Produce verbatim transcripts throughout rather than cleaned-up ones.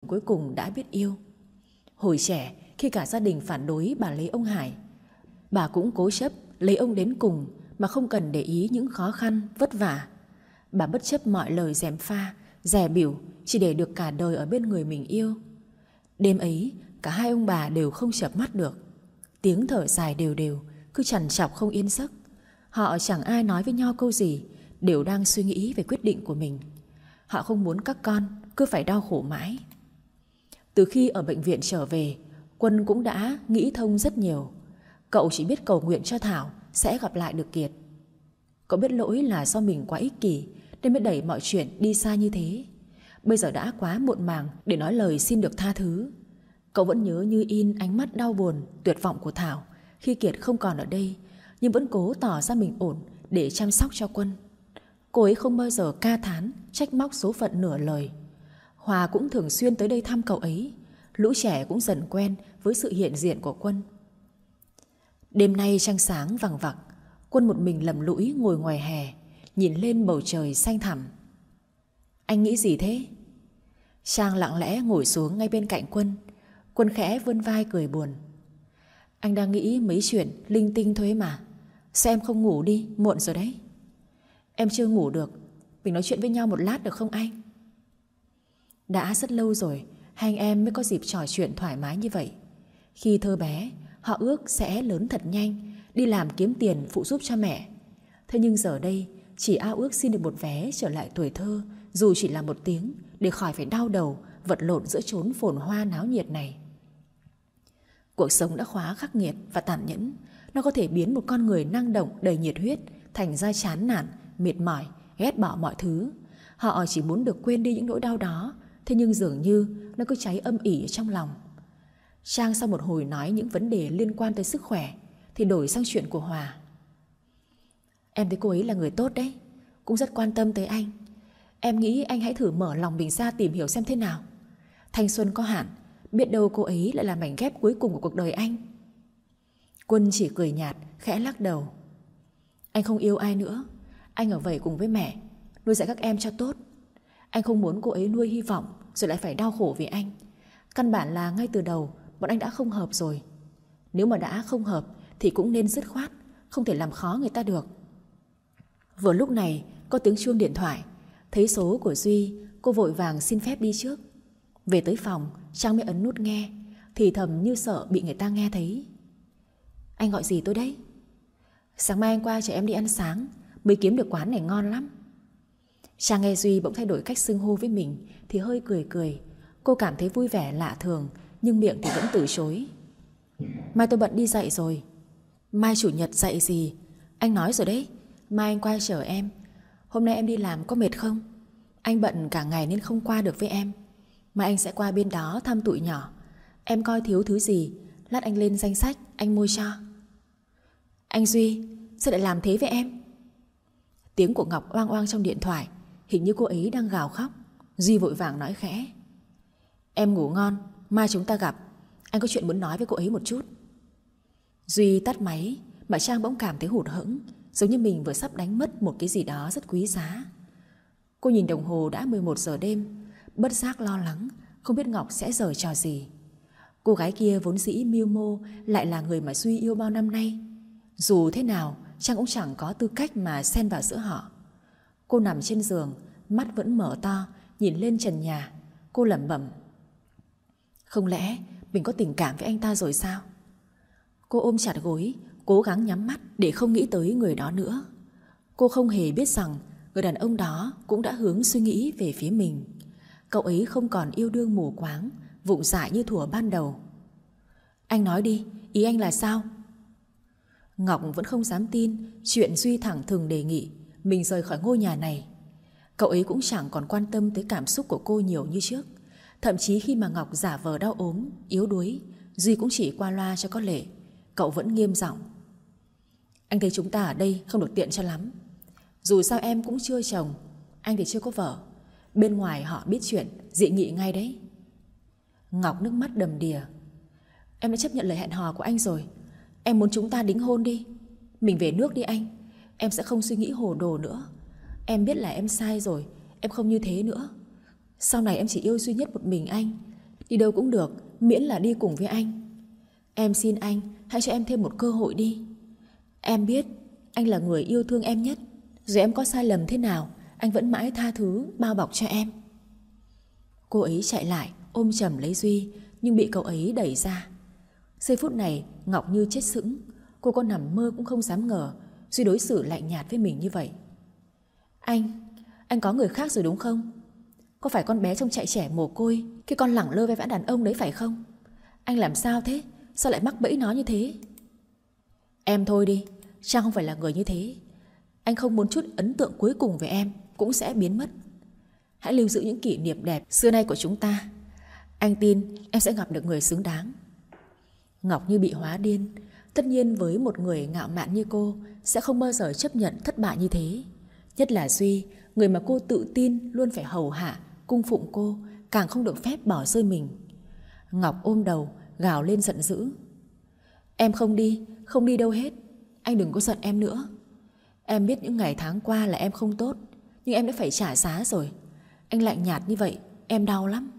cuối cùng đã biết yêu. Hồi trẻ, khi cả gia đình phản đối bà lấy ông Hải, bà cũng cố chấp lấy ông đến cùng mà không cần để ý những khó khăn, vất vả. Bà bất chấp mọi lời gièm pha, dè bỉu chỉ để được cả đời ở bên người mình yêu. Đêm ấy, cả hai ông bà đều không chợp mắt được. Tiếng thở dài đều đều, cứ trằn trọc không yên giấc. Họ chẳng ai nói với nhau câu gì, đều đang suy nghĩ về quyết định của mình. Họ không muốn các con cứ phải đau khổ mãi. Từ khi ở bệnh viện trở về, Quân cũng đã nghĩ thông rất nhiều. Cậu chỉ biết cầu nguyện cho Thảo sẽ gặp lại được Kiệt. Cậu biết lỗi là do mình quá ích kỷ nên mới đẩy mọi chuyện đi xa như thế. Bây giờ đã quá muộn màng để nói lời xin được tha thứ. Cậu vẫn nhớ như in ánh mắt đau buồn, tuyệt vọng của Thảo khi Kiệt không còn ở đây, nhưng vẫn cố tỏ ra mình ổn để chăm sóc cho Quân. Cô ấy không bao giờ ca thán, trách móc số phận nửa lời. Hòa cũng thường xuyên tới đây thăm cậu ấy. Lũ trẻ cũng dần quen với sự hiện diện của Quân. Đêm nay trăng sáng vằng vặc, Quân một mình lầm lũi ngồi ngoài hè, nhìn lên bầu trời xanh thẳm. Anh nghĩ gì thế? Trang lặng lẽ ngồi xuống ngay bên cạnh Quân. Quân khẽ vươn vai cười buồn. Anh đang nghĩ mấy chuyện linh tinh thôi mà. Sao em không ngủ đi, muộn rồi đấy. Em chưa ngủ được, mình nói chuyện với nhau một lát được không anh? Đã rất lâu rồi hai anh em mới có dịp trò chuyện thoải mái như vậy. Khi thơ bé, họ ước sẽ lớn thật nhanh, đi làm kiếm tiền phụ giúp cho mẹ. Thế nhưng giờ đây chỉ ao ước xin được một vé trở lại tuổi thơ, dù chỉ là một tiếng, để khỏi phải đau đầu vật lộn giữa chốn phồn hoa náo nhiệt này. Cuộc sống đã quá khắc nghiệt và tàn nhẫn. Nó có thể biến một con người năng động đầy nhiệt huyết thành ra chán nản, mệt mỏi, ghét bỏ mọi thứ. Họ chỉ muốn được quên đi những nỗi đau đó, thế nhưng dường như nó cứ cháy âm ỉ trong lòng. Trang sau một hồi nói những vấn đề liên quan tới sức khỏe thì đổi sang chuyện của Hòa. Em thấy cô ấy là người tốt đấy, cũng rất quan tâm tới anh. Em nghĩ anh hãy thử mở lòng mình ra tìm hiểu xem thế nào. Thanh xuân có hạn, biết đâu cô ấy lại là mảnh ghép cuối cùng của cuộc đời anh. Quân chỉ cười nhạt, khẽ lắc đầu. Anh không yêu ai nữa. Anh ở vậy cùng với mẹ, nuôi dạy các em cho tốt. Anh không muốn cô ấy nuôi hy vọng rồi lại phải đau khổ vì anh. Căn bản là ngay từ đầu bọn anh đã không hợp rồi. Nếu mà đã không hợp thì cũng nên dứt khoát, không thể làm khó người ta được. Vừa lúc này có tiếng chuông điện thoại. Thấy số của Duy, cô vội vàng xin phép đi trước. Về tới phòng, Trang mới ấn nút nghe, thì thầm như sợ bị người ta nghe thấy. Anh gọi gì tôi đấy? Sáng mai anh qua chở em đi ăn sáng, mới kiếm được quán này ngon lắm. Trang nghe Duy bỗng thay đổi cách xưng hô với mình thì hơi cười cười. Cô cảm thấy vui vẻ lạ thường, nhưng miệng thì vẫn từ chối. Mai tôi bận đi dạy rồi. Mai chủ nhật dạy gì? Anh nói rồi đấy, mai anh qua chở em. Hôm nay em đi làm có mệt không? Anh bận cả ngày nên không qua được với em. Mai anh sẽ qua bên đó thăm tụi nhỏ. Em coi thiếu thứ gì, lát anh lên danh sách, anh mua cho. Anh Duy, sao lại làm thế với em? Tiếng của Ngọc oang oang trong điện thoại. Hình như cô ấy đang gào khóc. Duy vội vàng nói khẽ. Em ngủ ngon, mai chúng ta gặp. Anh có chuyện muốn nói với cô ấy một chút. Duy tắt máy, mà Trang bỗng cảm thấy hụt hẫng, giống như mình vừa sắp đánh mất một cái gì đó rất quý giá. Cô nhìn đồng hồ đã mười một giờ đêm, bất giác lo lắng, không biết Ngọc sẽ giở trò gì. Cô gái kia vốn dĩ mưu mô lại là người mà Duy yêu bao năm nay. Dù thế nào, Trang cũng chẳng có tư cách mà xen vào giữa họ. Cô nằm trên giường, mắt vẫn mở to, nhìn lên trần nhà. Cô lẩm bẩm. Không lẽ mình có tình cảm với anh ta rồi sao? Cô ôm chặt gối, cố gắng nhắm mắt để không nghĩ tới người đó nữa. Cô không hề biết rằng người đàn ông đó cũng đã hướng suy nghĩ về phía mình. Cậu ấy không còn yêu đương mù quáng, vụng dại như thuở ban đầu. Anh nói đi, ý anh là sao? Ngọc vẫn không dám tin chuyện Duy thẳng thừng đề nghị mình rời khỏi ngôi nhà này. Cậu ấy cũng chẳng còn quan tâm tới cảm xúc của cô nhiều như trước. Thậm chí khi mà Ngọc giả vờ đau ốm, yếu đuối, Duy cũng chỉ qua loa cho có lệ. Cậu vẫn nghiêm giọng. Anh thấy chúng ta ở đây không được tiện cho lắm. Dù sao em cũng chưa chồng, anh thì chưa có vợ. Bên ngoài họ biết chuyện dị nghị ngay đấy. Ngọc nước mắt đầm đìa. Em đã chấp nhận lời hẹn hò của anh rồi. Em muốn chúng ta đính hôn đi. Mình về nước đi anh. Em sẽ không suy nghĩ hồ đồ nữa. Em biết là em sai rồi, em không như thế nữa. Sau này em chỉ yêu duy nhất một mình anh. Đi đâu cũng được, miễn là đi cùng với anh. Em xin anh, hãy cho em thêm một cơ hội đi. Em biết anh là người yêu thương em nhất. Dù em có sai lầm thế nào, anh vẫn mãi tha thứ, bao bọc cho em. Cô ấy chạy lại, ôm chầm lấy Duy, nhưng bị cậu ấy đẩy ra. Giây phút này Ngọc như chết sững. Cô có nằm mơ cũng không dám ngờ Duy đối xử lạnh nhạt với mình như vậy. Anh, anh có người khác rồi đúng không? Có phải con bé trông chạy trẻ mồ côi, cái con lẳng lơ với vã đàn ông đấy phải không? Anh làm sao thế? Sao lại mắc bẫy nó như thế? Em thôi đi, Trang không phải là người như thế. Anh không muốn chút ấn tượng cuối cùng về em cũng sẽ biến mất. Hãy lưu giữ những kỷ niệm đẹp xưa nay của chúng ta. Anh tin em sẽ gặp được người xứng đáng. Ngọc như bị hóa điên. Tất nhiên với một người ngạo mạn như cô sẽ không bao giờ chấp nhận thất bại như thế. Nhất là Duy, người mà cô tự tin luôn phải hầu hạ, cung phụng cô, càng không được phép bỏ rơi mình. Ngọc ôm đầu, gào lên giận dữ. Em không đi, không đi đâu hết. Anh đừng có giận em nữa. Em biết những ngày tháng qua là em không tốt, nhưng em đã phải trả giá rồi. Anh lạnh nhạt như vậy, em đau lắm.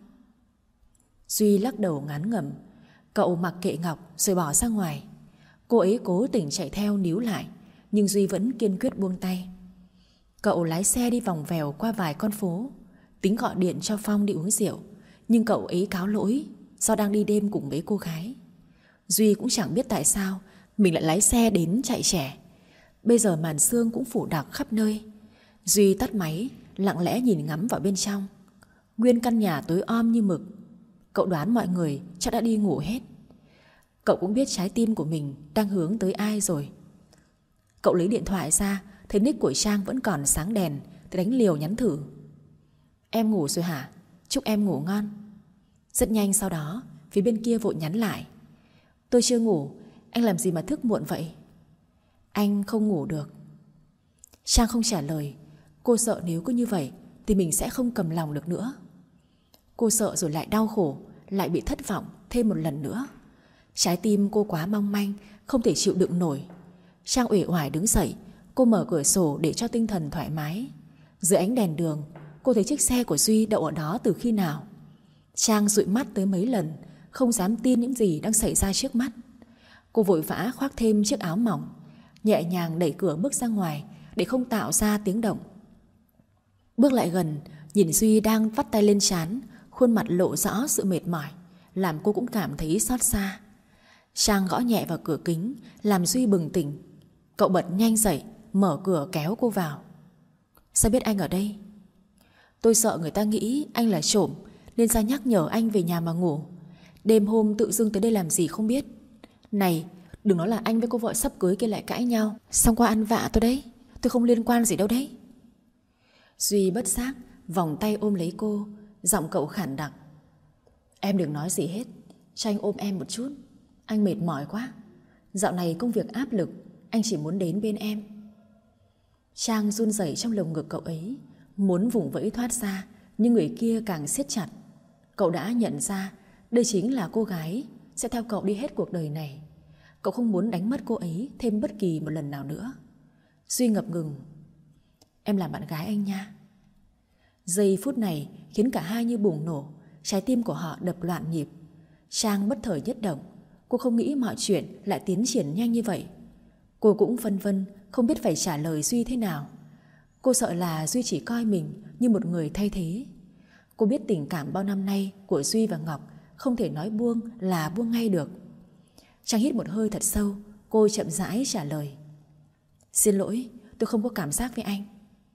Duy lắc đầu ngán ngẩm. Cậu mặc kệ Ngọc rồi bỏ ra ngoài. Cô ấy cố tình chạy theo níu lại, nhưng Duy vẫn kiên quyết buông tay. Cậu lái xe đi vòng vèo qua vài con phố, tính gọi điện cho Phong đi uống rượu, nhưng cậu ấy cáo lỗi do đang đi đêm cùng mấy cô gái. Duy cũng chẳng biết tại sao mình lại lái xe đến chạy trẻ. Bây giờ màn sương cũng phủ đặc khắp nơi. Duy tắt máy, lặng lẽ nhìn ngắm vào bên trong. Nguyên căn nhà tối om như mực. Cậu đoán mọi người chắc đã đi ngủ hết. Cậu cũng biết trái tim của mình đang hướng tới ai rồi. Cậu lấy điện thoại ra, thấy nick của Trang vẫn còn sáng đèn, thì đánh liều nhắn thử. Em ngủ rồi hả? Chúc em ngủ ngon. Rất nhanh sau đó, phía bên kia vội nhắn lại. Tôi chưa ngủ, anh làm gì mà thức muộn vậy? Anh không ngủ được. Trang không trả lời. Cô sợ nếu cứ như vậy thì mình sẽ không cầm lòng được nữa. Cô sợ rồi lại đau khổ, lại bị thất vọng thêm một lần nữa. Trái tim cô quá mong manh, không thể chịu đựng nổi. Trang uể oải đứng dậy. Cô mở cửa sổ để cho tinh thần thoải mái. Dưới ánh đèn đường, cô thấy chiếc xe của Duy đậu ở đó từ khi nào. Trang dụi mắt tới mấy lần, không dám tin những gì đang xảy ra trước mắt. Cô vội vã khoác thêm chiếc áo mỏng, nhẹ nhàng đẩy cửa bước ra ngoài để không tạo ra tiếng động. Bước lại gần, nhìn Duy đang vắt tay lên trán, khuôn mặt lộ rõ sự mệt mỏi, làm cô cũng cảm thấy xót xa. Trang gõ nhẹ vào cửa kính, làm Duy bừng tỉnh. Cậu bật nhanh dậy, mở cửa kéo cô vào. Sao biết anh ở đây? Tôi sợ người ta nghĩ anh là trộm, nên ra nhắc nhở anh về nhà mà ngủ. Đêm hôm tự dưng tới đây làm gì không biết. Này, đừng nói là anh với cô vợ sắp cưới kia lại cãi nhau, xong qua ăn vạ tôi đấy. Tôi không liên quan gì đâu đấy. Duy bất giác vòng tay ôm lấy cô, giọng cậu khản đặc. Em đừng nói gì hết, cho anh ôm em một chút. Anh mệt mỏi quá. Dạo này công việc áp lực, anh chỉ muốn đến bên em. Trang run rẩy trong lồng ngực cậu ấy, muốn vùng vẫy thoát ra, nhưng người kia càng siết chặt. Cậu đã nhận ra đây chính là cô gái sẽ theo cậu đi hết cuộc đời này. Cậu không muốn đánh mất cô ấy thêm bất kỳ một lần nào nữa. Duy ngập ngừng. Em là bạn gái anh nha. Giây phút này khiến cả hai như bùng nổ, trái tim của họ đập loạn nhịp. Trang bất thời nhất động. Cô không nghĩ mọi chuyện lại tiến triển nhanh như vậy. Cô cũng phân vân, không biết phải trả lời Duy thế nào. Cô sợ là Duy chỉ coi mình như một người thay thế. Cô biết tình cảm bao năm nay của Duy và Ngọc không thể nói buông là buông ngay được. Trang hít một hơi thật sâu, cô chậm rãi trả lời. Xin lỗi, tôi không có cảm giác với anh.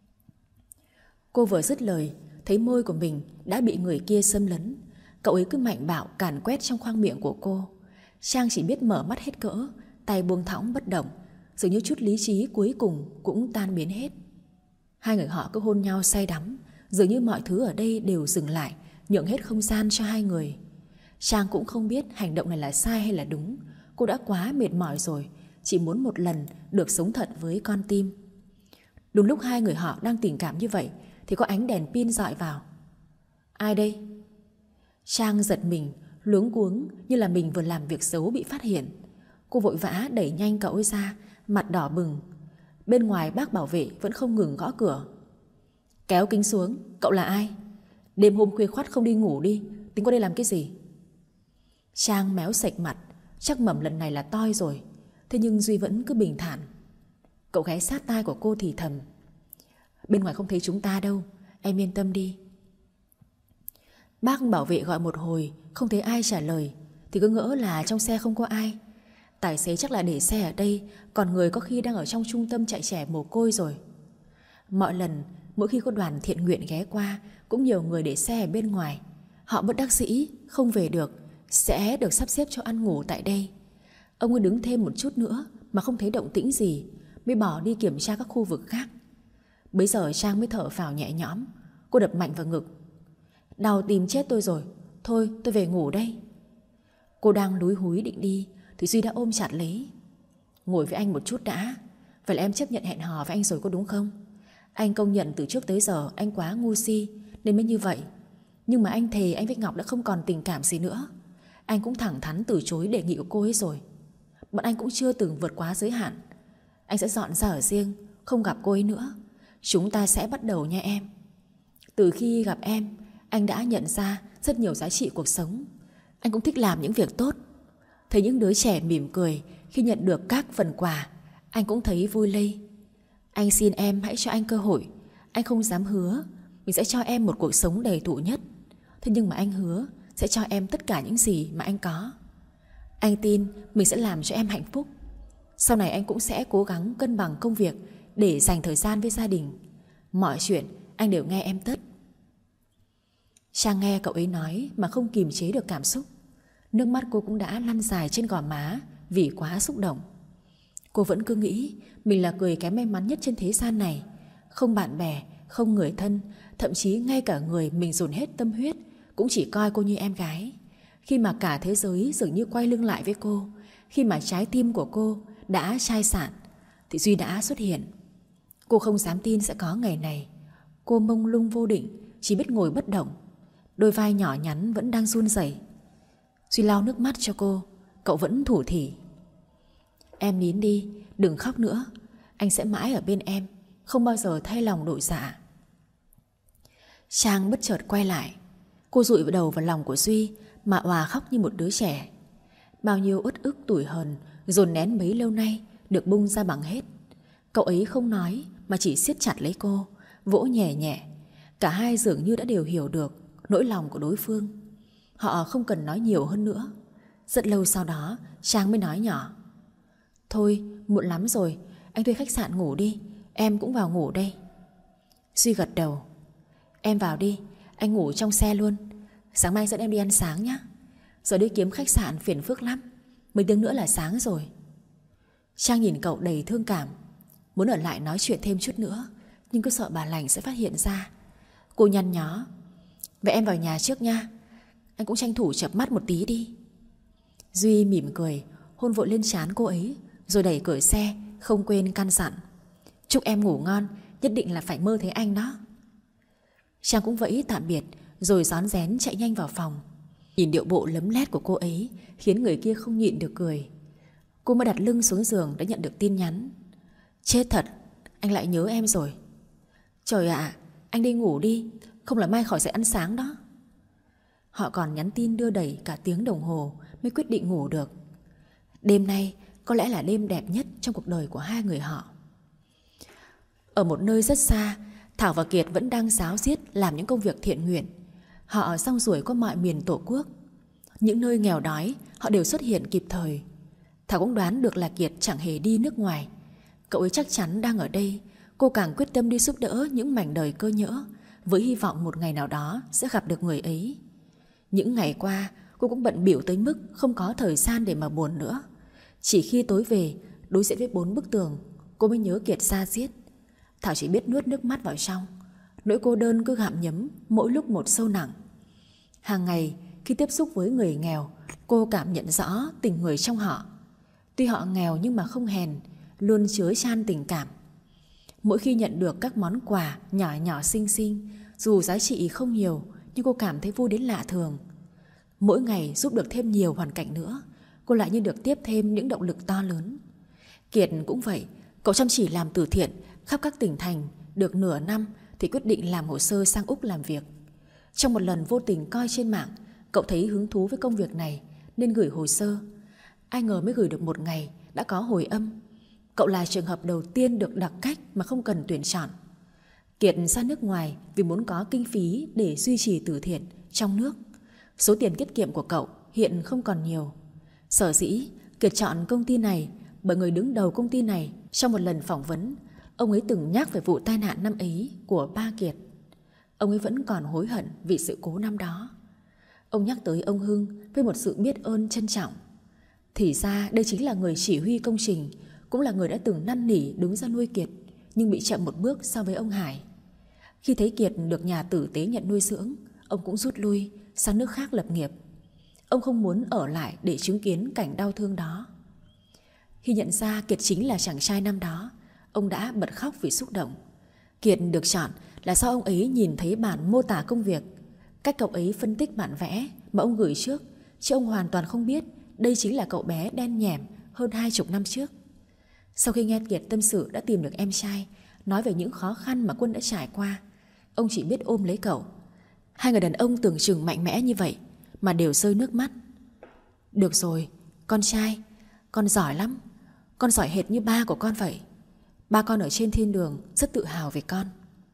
Cô vừa dứt lời, thấy môi của mình đã bị người kia xâm lấn. Cậu ấy cứ mạnh bạo càn quét trong khoang miệng của cô. Trang chỉ biết mở mắt hết cỡ, tay buông thõng bất động, dường như chút lý trí cuối cùng cũng tan biến hết. Hai người họ cứ hôn nhau say đắm, dường như mọi thứ ở đây đều dừng lại, nhượng hết không gian cho hai người. Trang cũng không biết hành động này là sai hay là đúng. Cô đã quá mệt mỏi rồi, chỉ muốn một lần được sống thật với con tim. Đúng lúc hai người họ đang tình cảm như vậy thì có ánh đèn pin dọi vào. Ai đây? Trang giật mình, luống cuống như là mình vừa làm việc xấu bị phát hiện. Cô vội vã đẩy nhanh cậu ấy ra, mặt đỏ bừng. Bên ngoài bác bảo vệ vẫn không ngừng gõ cửa. Kéo kính xuống, cậu là ai? Đêm hôm khuya khoắt không đi ngủ đi, tính qua đây làm cái gì? Trang méo sạch mặt, chắc mầm lần này là toi rồi. Thế nhưng Duy vẫn cứ bình thản. Cậu ghé sát tai của cô thì thầm: bên ngoài không thấy chúng ta đâu, em yên tâm đi. Bác bảo vệ gọi một hồi không thấy ai trả lời thì cứ ngỡ là trong xe không có ai. Tài xế chắc là để xe ở đây, còn người có khi đang ở trong trung tâm chạy trẻ mồ côi rồi. Mọi lần mỗi khi có đoàn thiện nguyện ghé qua, cũng nhiều người để xe ở bên ngoài. Họ bất đắc dĩ không về được, sẽ được sắp xếp cho ăn ngủ tại đây. Ông ấy đứng thêm một chút nữa mà không thấy động tĩnh gì, mới bỏ đi kiểm tra các khu vực khác. Bấy giờ Trang mới thở phào nhẹ nhõm. Cô đập mạnh vào ngực: đau tìm chết tôi rồi, thôi tôi về ngủ đây. Cô đang lúi húi định đi thì Duy đã ôm chặt lấy: ngồi với anh một chút đã. Vậy là em chấp nhận hẹn hò với anh rồi có đúng không? Anh công nhận từ trước tới giờ anh quá ngu si nên mới như vậy. Nhưng mà anh thề anh với Ngọc đã không còn tình cảm gì nữa. Anh cũng thẳng thắn từ chối đề nghị của cô ấy rồi. Bọn anh cũng chưa từng vượt quá giới hạn. Anh sẽ dọn ra ở riêng, không gặp cô ấy nữa. Chúng ta sẽ bắt đầu nha em. Từ khi gặp em, anh đã nhận ra rất nhiều giá trị cuộc sống. Anh cũng thích làm những việc tốt. Thấy những đứa trẻ mỉm cười khi nhận được các phần quà, anh cũng thấy vui lây. Anh xin em hãy cho anh cơ hội. Anh không dám hứa mình sẽ cho em một cuộc sống đầy đủ nhất. Thế nhưng mà anh hứa sẽ cho em tất cả những gì mà anh có. Anh tin mình sẽ làm cho em hạnh phúc. Sau này anh cũng sẽ cố gắng cân bằng công việc để dành thời gian với gia đình. Mọi chuyện anh đều nghe em tất. Trang nghe cậu ấy nói mà không kìm chế được cảm xúc. Nước mắt cô cũng đã lăn dài trên gò má vì quá xúc động. Cô vẫn cứ nghĩ mình là người kém may mắn nhất trên thế gian này. Không bạn bè, không người thân, thậm chí ngay cả người mình dồn hết tâm huyết cũng chỉ coi cô như em gái. Khi mà cả thế giới dường như quay lưng lại với cô, khi mà trái tim của cô đã chai sạn, thì Duy đã xuất hiện. Cô không dám tin sẽ có ngày này. Cô mông lung vô định, chỉ biết ngồi bất động. Đôi vai nhỏ nhắn vẫn đang run rẩy. Duy lau nước mắt cho cô. Cậu vẫn thủ thỉ: em nín đi, đừng khóc nữa. Anh sẽ mãi ở bên em, không bao giờ thay lòng đổi dạ. Trang bất chợt quay lại. Cô dụi vào đầu vào lòng của Duy mà òa khóc như một đứa trẻ. Bao nhiêu uất ức tủi hờn dồn nén bấy lâu nay được bung ra bằng hết. Cậu ấy không nói mà chỉ siết chặt lấy cô, vỗ nhẹ nhẹ. Cả hai dường như đã đều hiểu được nỗi lòng của đối phương. Họ không cần nói nhiều hơn nữa. Rất lâu sau đó Trang mới nói nhỏ: thôi muộn lắm rồi, anh thuê khách sạn ngủ đi, em cũng vào ngủ đây. Duy gật đầu: em vào đi, anh ngủ trong xe luôn. Sáng mai dẫn em đi ăn sáng nhé. Giờ đi kiếm khách sạn phiền phức lắm, mấy tiếng nữa là sáng rồi. Trang nhìn cậu đầy thương cảm, muốn ở lại nói chuyện thêm chút nữa, nhưng cứ sợ bà lành sẽ phát hiện ra. Cô nhăn nhó: vậy em vào nhà trước nha, anh cũng tranh thủ chợp mắt một tí đi. Duy mỉm cười, hôn vội lên trán cô ấy, rồi đẩy cửa xe, không quên căn dặn: chúc em ngủ ngon, nhất định là phải mơ thấy anh đó. Trang cũng vẫy tạm biệt, rồi rón rén chạy nhanh vào phòng. Nhìn điệu bộ lấm lét của cô ấy khiến người kia không nhịn được cười. Cô mới đặt lưng xuống giường đã nhận được tin nhắn: chết thật, anh lại nhớ em rồi. Trời ạ, à, anh đi ngủ đi, không là mai khỏi dậy ăn sáng đó. Họ còn nhắn tin đưa đẩy cả tiếng đồng hồ mới quyết định ngủ được. Đêm nay có lẽ là đêm đẹp nhất trong cuộc đời của hai người họ. Ở một nơi rất xa, Thảo và Kiệt vẫn đang ráo riết làm những công việc thiện nguyện. Họ song ruổi qua mọi miền Tổ quốc. Những nơi nghèo đói họ đều xuất hiện kịp thời. Thảo cũng đoán được là Kiệt chẳng hề đi nước ngoài. Cậu ấy chắc chắn đang ở đây. Cô càng quyết tâm đi giúp đỡ những mảnh đời cơ nhỡ, với hy vọng một ngày nào đó sẽ gặp được người ấy. Những ngày qua cô cũng bận bịu tới mức không có thời gian để mà buồn nữa. Chỉ khi tối về, đối diện với bốn bức tường, cô mới nhớ Kiệt ra giết. Thảo chỉ biết nuốt nước mắt vào trong. Nỗi cô đơn cứ gặm nhấm mỗi lúc một sâu nặng. Hàng ngày khi tiếp xúc với người nghèo, cô cảm nhận rõ tình người trong họ. Tuy họ nghèo nhưng mà không hèn, luôn chứa chan tình cảm. Mỗi khi nhận được các món quà nhỏ nhỏ xinh xinh, dù giá trị không nhiều, nhưng cô cảm thấy vui đến lạ thường. Mỗi ngày giúp được thêm nhiều hoàn cảnh nữa, cô lại như được tiếp thêm những động lực to lớn. Kiệt cũng vậy. Cậu chăm chỉ làm từ thiện khắp các tỉnh thành. Được nửa năm thì quyết định làm hồ sơ sang Úc làm việc. Trong một lần vô tình coi trên mạng, cậu thấy hứng thú với công việc này nên gửi hồ sơ. Ai ngờ mới gửi được một ngày đã có hồi âm. Cậu là trường hợp đầu tiên được đặc cách mà không cần tuyển chọn. Kiệt ra nước ngoài vì muốn có kinh phí để duy trì từ thiện trong nước. Số tiền tiết kiệm của cậu hiện không còn nhiều. Sở dĩ Kiệt chọn công ty này bởi người đứng đầu công ty này trong một lần phỏng vấn, ông ấy từng nhắc về vụ tai nạn năm ấy của ba Kiệt. Ông ấy vẫn còn hối hận vì sự cố năm đó. Ông nhắc tới ông Hưng với một sự biết ơn trân trọng. Thì ra đây chính là người chỉ huy công trình, cũng là người đã từng năn nỉ đứng ra nuôi Kiệt, nhưng bị chậm một bước so với ông Hải. Khi thấy Kiệt được nhà tử tế nhận nuôi dưỡng, ông cũng rút lui sang nước khác lập nghiệp. Ông không muốn ở lại để chứng kiến cảnh đau thương đó. Khi nhận ra Kiệt chính là chàng trai năm đó, ông đã bật khóc vì xúc động. Kiệt được chọn là do ông ấy nhìn thấy bản mô tả công việc, cách cậu ấy phân tích bản vẽ mà ông gửi trước, chứ ông hoàn toàn không biết đây chính là cậu bé đen nhẻm hơn hai chục năm trước. Sau khi nghe Kiệt tâm sự đã tìm được em trai, nói về những khó khăn mà Quân đã trải qua, ông chỉ biết ôm lấy cậu. Hai người đàn ông tưởng chừng mạnh mẽ như vậy mà đều rơi nước mắt. Được rồi, con trai, con giỏi lắm. Con giỏi hệt như ba của con vậy. Ba con ở trên thiên đường rất tự hào về con.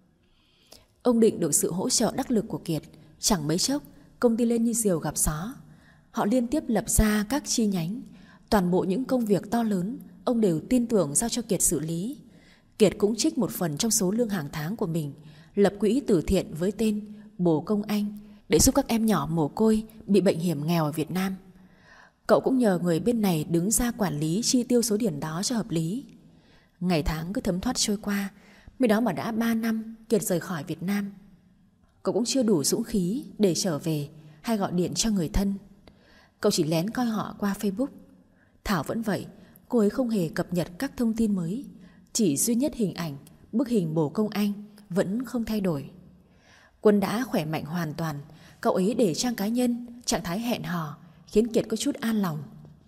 Ông Định được sự hỗ trợ đắc lực của Kiệt, chẳng mấy chốc công ty lên như diều gặp gió. Họ liên tiếp lập ra các chi nhánh. Toàn bộ những công việc to lớn ông đều tin tưởng giao cho Kiệt xử lý. Kiệt cũng trích một phần trong số lương hàng tháng của mình, lập quỹ từ thiện với tên Bồ Công Anh để giúp các em nhỏ mồ côi bị bệnh hiểm nghèo ở Việt Nam. Cậu cũng nhờ người bên này đứng ra quản lý chi tiêu số tiền đó cho hợp lý. Ngày tháng cứ thấm thoát trôi qua, mới đó mà đã ba năm Kiệt rời khỏi Việt Nam. Cậu cũng chưa đủ dũng khí để trở về hay gọi điện cho người thân. Cậu chỉ lén coi họ qua Facebook. Thảo vẫn vậy, cô ấy không hề cập nhật các thông tin mới. Chỉ duy nhất hình ảnh, bức hình Bồ Công Anh vẫn không thay đổi. Quân đã khỏe mạnh hoàn toàn. Cậu ấy để trang cá nhân, trạng thái hẹn hò, khiến Kiệt có chút an lòng.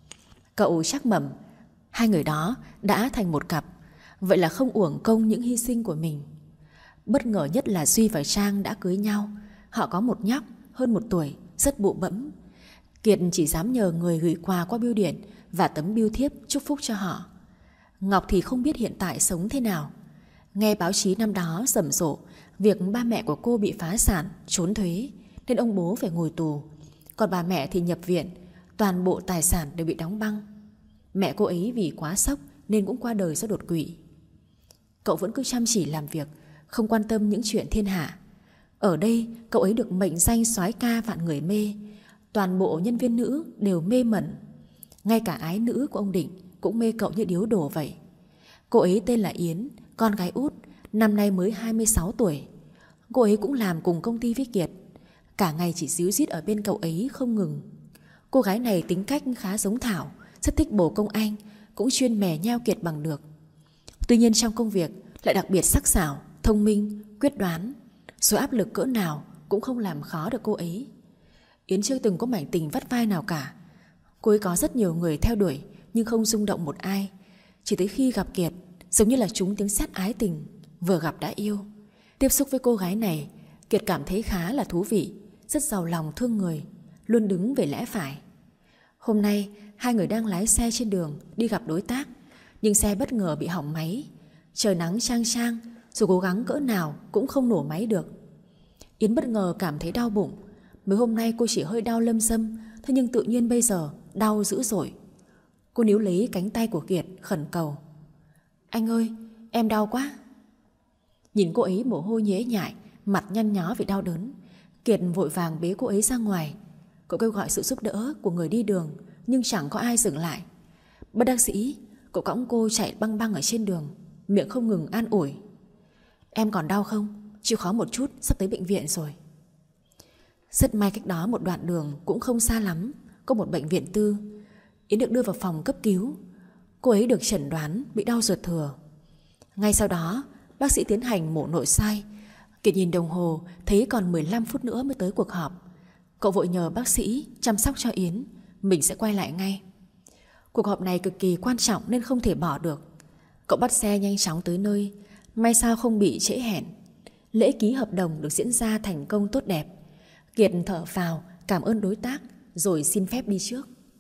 Cậu chắc mẩm hai người đó đã thành một cặp. Vậy là không uổng công những hy sinh của mình. Bất ngờ nhất là Duy và Trang đã cưới nhau. Họ có một nhóc hơn một tuổi, rất bụ bẫm. Kiệt chỉ dám nhờ người gửi quà qua bưu điện và tấm bưu thiếp chúc phúc cho họ. Ngọc thì không biết hiện tại sống thế nào. Nghe báo chí năm đó rầm rộ việc ba mẹ của cô bị phá sản, trốn thuế, nên ông bố phải ngồi tù. Còn bà mẹ thì nhập viện, toàn bộ tài sản đều bị đóng băng. Mẹ cô ấy vì quá sốc nên cũng qua đời do đột quỵ. Cậu vẫn cứ chăm chỉ làm việc, không quan tâm những chuyện thiên hạ. Ở đây cậu ấy được mệnh danh soái ca vạn người mê. Toàn bộ nhân viên nữ đều mê mẩn. Ngay cả ái nữ của ông Định cũng mê cậu như điếu đổ vậy. Cô ấy tên là Yến, con gái út, năm nay mới hai mươi sáu tuổi. Cô ấy cũng làm cùng công ty với Kiệt. Cả ngày chỉ díu dít ở bên cậu ấy không ngừng. Cô gái này tính cách khá giống Thảo, rất thích Bồ Công Anh, cũng chuyên mè nheo Kiệt bằng được. Tuy nhiên trong công việc lại đặc biệt sắc sảo, thông minh, quyết đoán. Dù áp lực cỡ nào cũng không làm khó được cô ấy. Yến chưa từng có mảnh tình vắt vai nào cả. Cô ấy có rất nhiều người theo đuổi nhưng không rung động một ai. Chỉ tới khi gặp Kiệt, giống như là trúng tiếng sét ái tình, vừa gặp đã yêu. Tiếp xúc với cô gái này, Kiệt cảm thấy khá là thú vị, rất giàu lòng thương người, luôn đứng về lẽ phải. Hôm nay hai người đang lái xe trên đường đi gặp đối tác, nhưng xe bất ngờ bị hỏng máy. Trời nắng chang chang, dù cố gắng cỡ nào cũng không nổ máy được. Yến bất ngờ cảm thấy đau bụng. Mới hôm nay cô chỉ hơi đau lâm dâm, thế nhưng tự nhiên bây giờ đau dữ dội. Cô níu lấy cánh tay của Kiệt khẩn cầu: "Anh ơi, em đau quá." Nhìn cô ấy mồ hôi nhễ nhại, mặt nhăn nhó vì đau đớn, Kiệt vội vàng bế cô ấy ra ngoài. Cậu kêu gọi sự giúp đỡ của người đi đường, nhưng chẳng có ai dừng lại. Bất đắc dĩ, cậu cõng cô chạy băng băng ở trên đường, miệng không ngừng an ủi: "Em còn đau không? Chịu khó một chút, sắp tới bệnh viện rồi." Rất may cách đó một đoạn đường cũng không xa lắm, có một bệnh viện tư. Yến được đưa vào phòng cấp cứu. Cô ấy được chẩn đoán bị đau ruột thừa. Ngay sau đó bác sĩ tiến hành mổ nội soi. Kiệt nhìn đồng hồ thấy còn mười lăm phút nữa mới tới cuộc họp. Cậu vội nhờ bác sĩ chăm sóc cho Yến, mình sẽ quay lại ngay. Cuộc họp này cực kỳ quan trọng nên không thể bỏ được. Cậu bắt xe nhanh chóng tới nơi. May sao không bị trễ hẹn. Lễ ký hợp đồng được diễn ra thành công tốt đẹp. Kiệt thở phào cảm ơn đối tác rồi xin phép đi trước.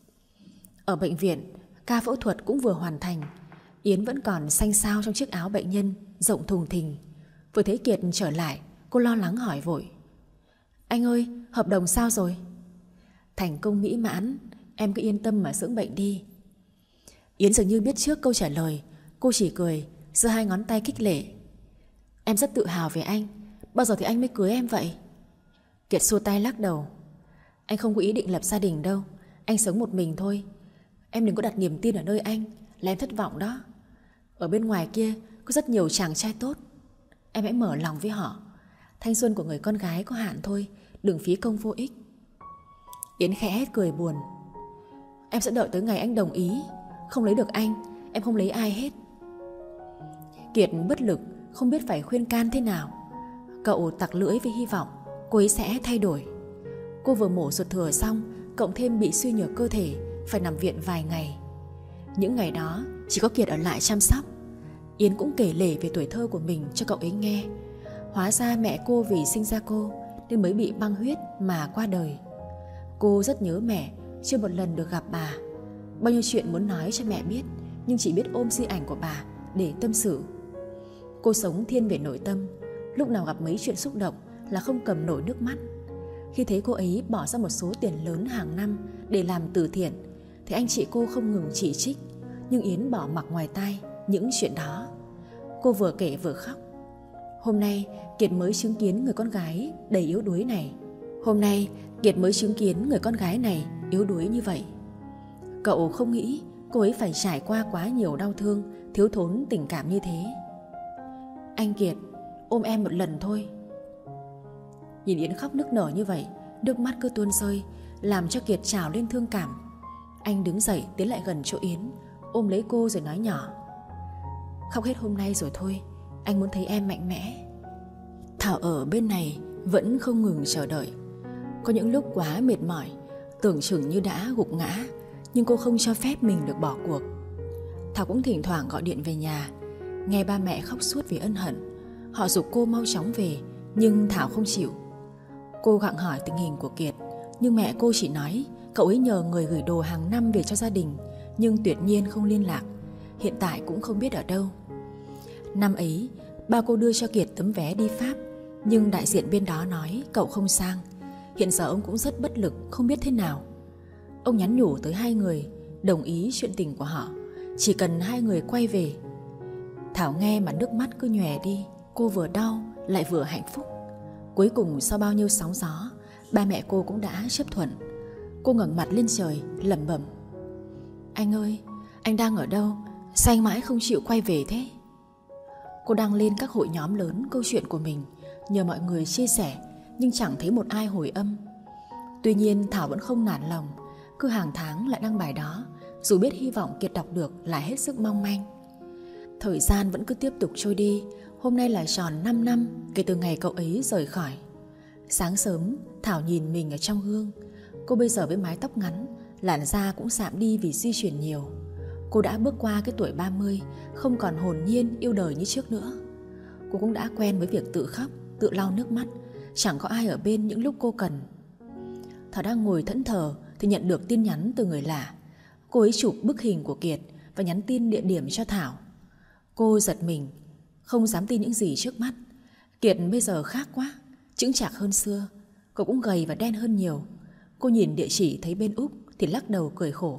Ở bệnh viện, ca phẫu thuật cũng vừa hoàn thành. Yến vẫn còn xanh xao trong chiếc áo bệnh nhân rộng thùng thình. Vừa thấy Kiệt trở lại, cô lo lắng hỏi vội: Anh ơi, hợp đồng sao rồi? Thành công mỹ mãn, em cứ yên tâm mà dưỡng bệnh đi. Yến dường như biết trước câu trả lời. Cô chỉ cười, giơ hai ngón tay khích lệ: Em rất tự hào về anh. Bao giờ thì anh mới cưới em vậy? Kiệt xua tay lắc đầu: Anh không có ý định lập gia đình đâu. Anh sống một mình thôi. Em đừng có đặt niềm tin ở nơi anh, là em thất vọng đó. Ở bên ngoài kia có rất nhiều chàng trai tốt. Em hãy mở lòng với họ. Thanh xuân của người con gái có hạn thôi, đừng phí công vô ích. Yến khẽ cười buồn: Em sẽ đợi tới ngày anh đồng ý. Không lấy được anh, em không lấy ai hết. Kiệt bất lực, không biết phải khuyên can thế nào. Cậu tặc lưỡi với hy vọng cô ấy sẽ thay đổi. Cô vừa mổ ruột thừa xong, cộng thêm bị suy nhược cơ thể, phải nằm viện vài ngày. Những ngày đó chỉ có Kiệt ở lại chăm sóc. Yến cũng kể lể về tuổi thơ của mình cho cậu ấy nghe. Hóa ra mẹ cô vì sinh ra cô nên mới bị băng huyết mà qua đời. Cô rất nhớ mẹ, chưa một lần được gặp bà. Bao nhiêu chuyện muốn nói cho mẹ biết, nhưng chỉ biết ôm di ảnh của bà để tâm sự. Cô sống thiên về nội tâm, lúc nào gặp mấy chuyện xúc động là không cầm nổi nước mắt. Khi thấy cô ấy bỏ ra một số tiền lớn hàng năm để làm từ thiện, thì anh chị cô không ngừng chỉ trích, nhưng Yến bỏ mặc ngoài tai những chuyện đó. Cô vừa kể vừa khóc. Hôm nay Kiệt mới chứng kiến người con gái đầy yếu đuối này. Hôm nay Kiệt mới chứng kiến người con gái này yếu đuối như vậy. Cậu không nghĩ cô ấy phải trải qua quá nhiều đau thương, thiếu thốn tình cảm như thế. Anh Kiệt, ôm em một lần thôi. Nhìn Yến khóc nức nở như vậy, nước mắt cứ tuôn rơi, làm cho Kiệt trào lên thương cảm. Anh đứng dậy tiến lại gần chỗ Yến, ôm lấy cô rồi nói nhỏ: Khóc hết hôm nay rồi thôi, anh muốn thấy em mạnh mẽ. Thảo ở bên này vẫn không ngừng chờ đợi. Có những lúc quá mệt mỏi, tưởng chừng như đã gục ngã, nhưng cô không cho phép mình được bỏ cuộc. Thảo cũng thỉnh thoảng gọi điện về nhà, nghe ba mẹ khóc suốt vì ân hận. Họ giục cô mau chóng về, nhưng Thảo không chịu. Cô gặng hỏi tình hình của Kiệt, nhưng mẹ cô chỉ nói cậu ấy nhờ người gửi đồ hàng năm về cho gia đình, nhưng tuyệt nhiên không liên lạc, hiện tại cũng không biết ở đâu. Năm ấy, ba cô đưa cho Kiệt tấm vé đi Pháp, nhưng đại diện bên đó nói cậu không sang. Hiện giờ ông cũng rất bất lực, không biết thế nào. Ông nhắn nhủ tới hai người, đồng ý chuyện tình của họ, chỉ cần hai người quay về. Thảo nghe mà nước mắt cứ nhòe đi. Cô vừa đau lại vừa hạnh phúc. Cuối cùng sau bao nhiêu sóng gió, ba mẹ cô cũng đã chấp thuận. Cô ngẩng mặt lên trời lẩm bẩm: Anh ơi, anh đang ở đâu? Sao anh mãi không chịu quay về thế? Cô đăng lên các hội nhóm lớn câu chuyện của mình, nhờ mọi người chia sẻ, nhưng chẳng thấy một ai hồi âm. Tuy nhiên Thảo vẫn không nản lòng, cứ hàng tháng lại đăng bài đó, dù biết hy vọng Kiệt đọc được là hết sức mong manh. Thời gian vẫn cứ tiếp tục trôi đi. Hôm nay là tròn năm năm kể từ ngày cậu ấy rời khỏi. Sáng sớm Thảo nhìn mình ở trong gương. Cô bây giờ với mái tóc ngắn, làn da cũng sạm đi vì di chuyển nhiều. Cô đã bước qua cái tuổi ba mươi, không còn hồn nhiên yêu đời như trước nữa. Cô cũng đã quen với việc tự khóc, tự lau nước mắt, chẳng có ai ở bên những lúc cô cần. Thảo đang ngồi thẫn thờ thì nhận được tin nhắn từ người lạ. Cô ấy chụp bức hình của Kiệt và nhắn tin địa điểm cho Thảo. Cô giật mình, không dám tin những gì trước mắt. Kiệt bây giờ khác quá, chững chạc hơn xưa. Cậu cũng gầy và đen hơn nhiều. Cô nhìn địa chỉ thấy bên Úc thì lắc đầu cười khổ.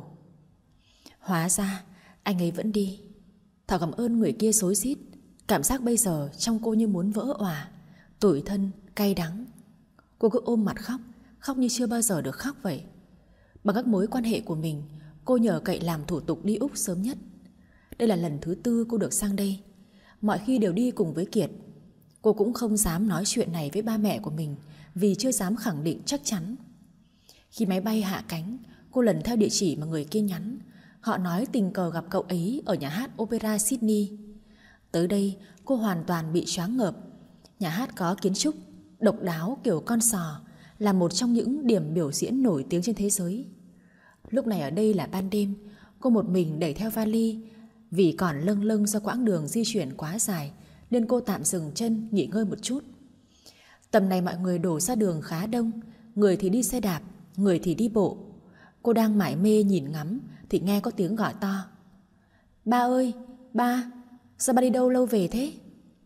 Hóa ra anh ấy vẫn đi. Thảo cảm ơn người kia xối xít. Cảm giác bây giờ trong cô như muốn vỡ òa, tủi thân, cay đắng. Cô cứ ôm mặt khóc, khóc như chưa bao giờ được khóc vậy. Bằng các mối quan hệ của mình, cô nhờ cậy làm thủ tục đi Úc sớm nhất. Đây là lần thứ tư cô được sang đây. Mọi khi đều đi cùng với Kiệt. Cô cũng không dám nói chuyện này với ba mẹ của mình, vì chưa dám khẳng định chắc chắn. Khi máy bay hạ cánh, cô lần theo địa chỉ mà người kia nhắn. Họ nói tình cờ gặp cậu ấy ở nhà hát Opera Sydney. Tới đây cô hoàn toàn bị choáng ngợp. Nhà hát có kiến trúc độc đáo kiểu con sò, là một trong những điểm biểu diễn nổi tiếng trên thế giới. Lúc này ở đây là ban đêm. Cô một mình đẩy theo vali. Vì còn lâng lâng do quãng đường di chuyển quá dài, nên cô tạm dừng chân nghỉ ngơi một chút. Tầm này mọi người đổ ra đường khá đông. Người thì đi xe đạp, người thì đi bộ. Cô đang mải mê nhìn ngắm thì nghe có tiếng gọi to. Ba ơi, ba, sao ba đi đâu lâu về thế?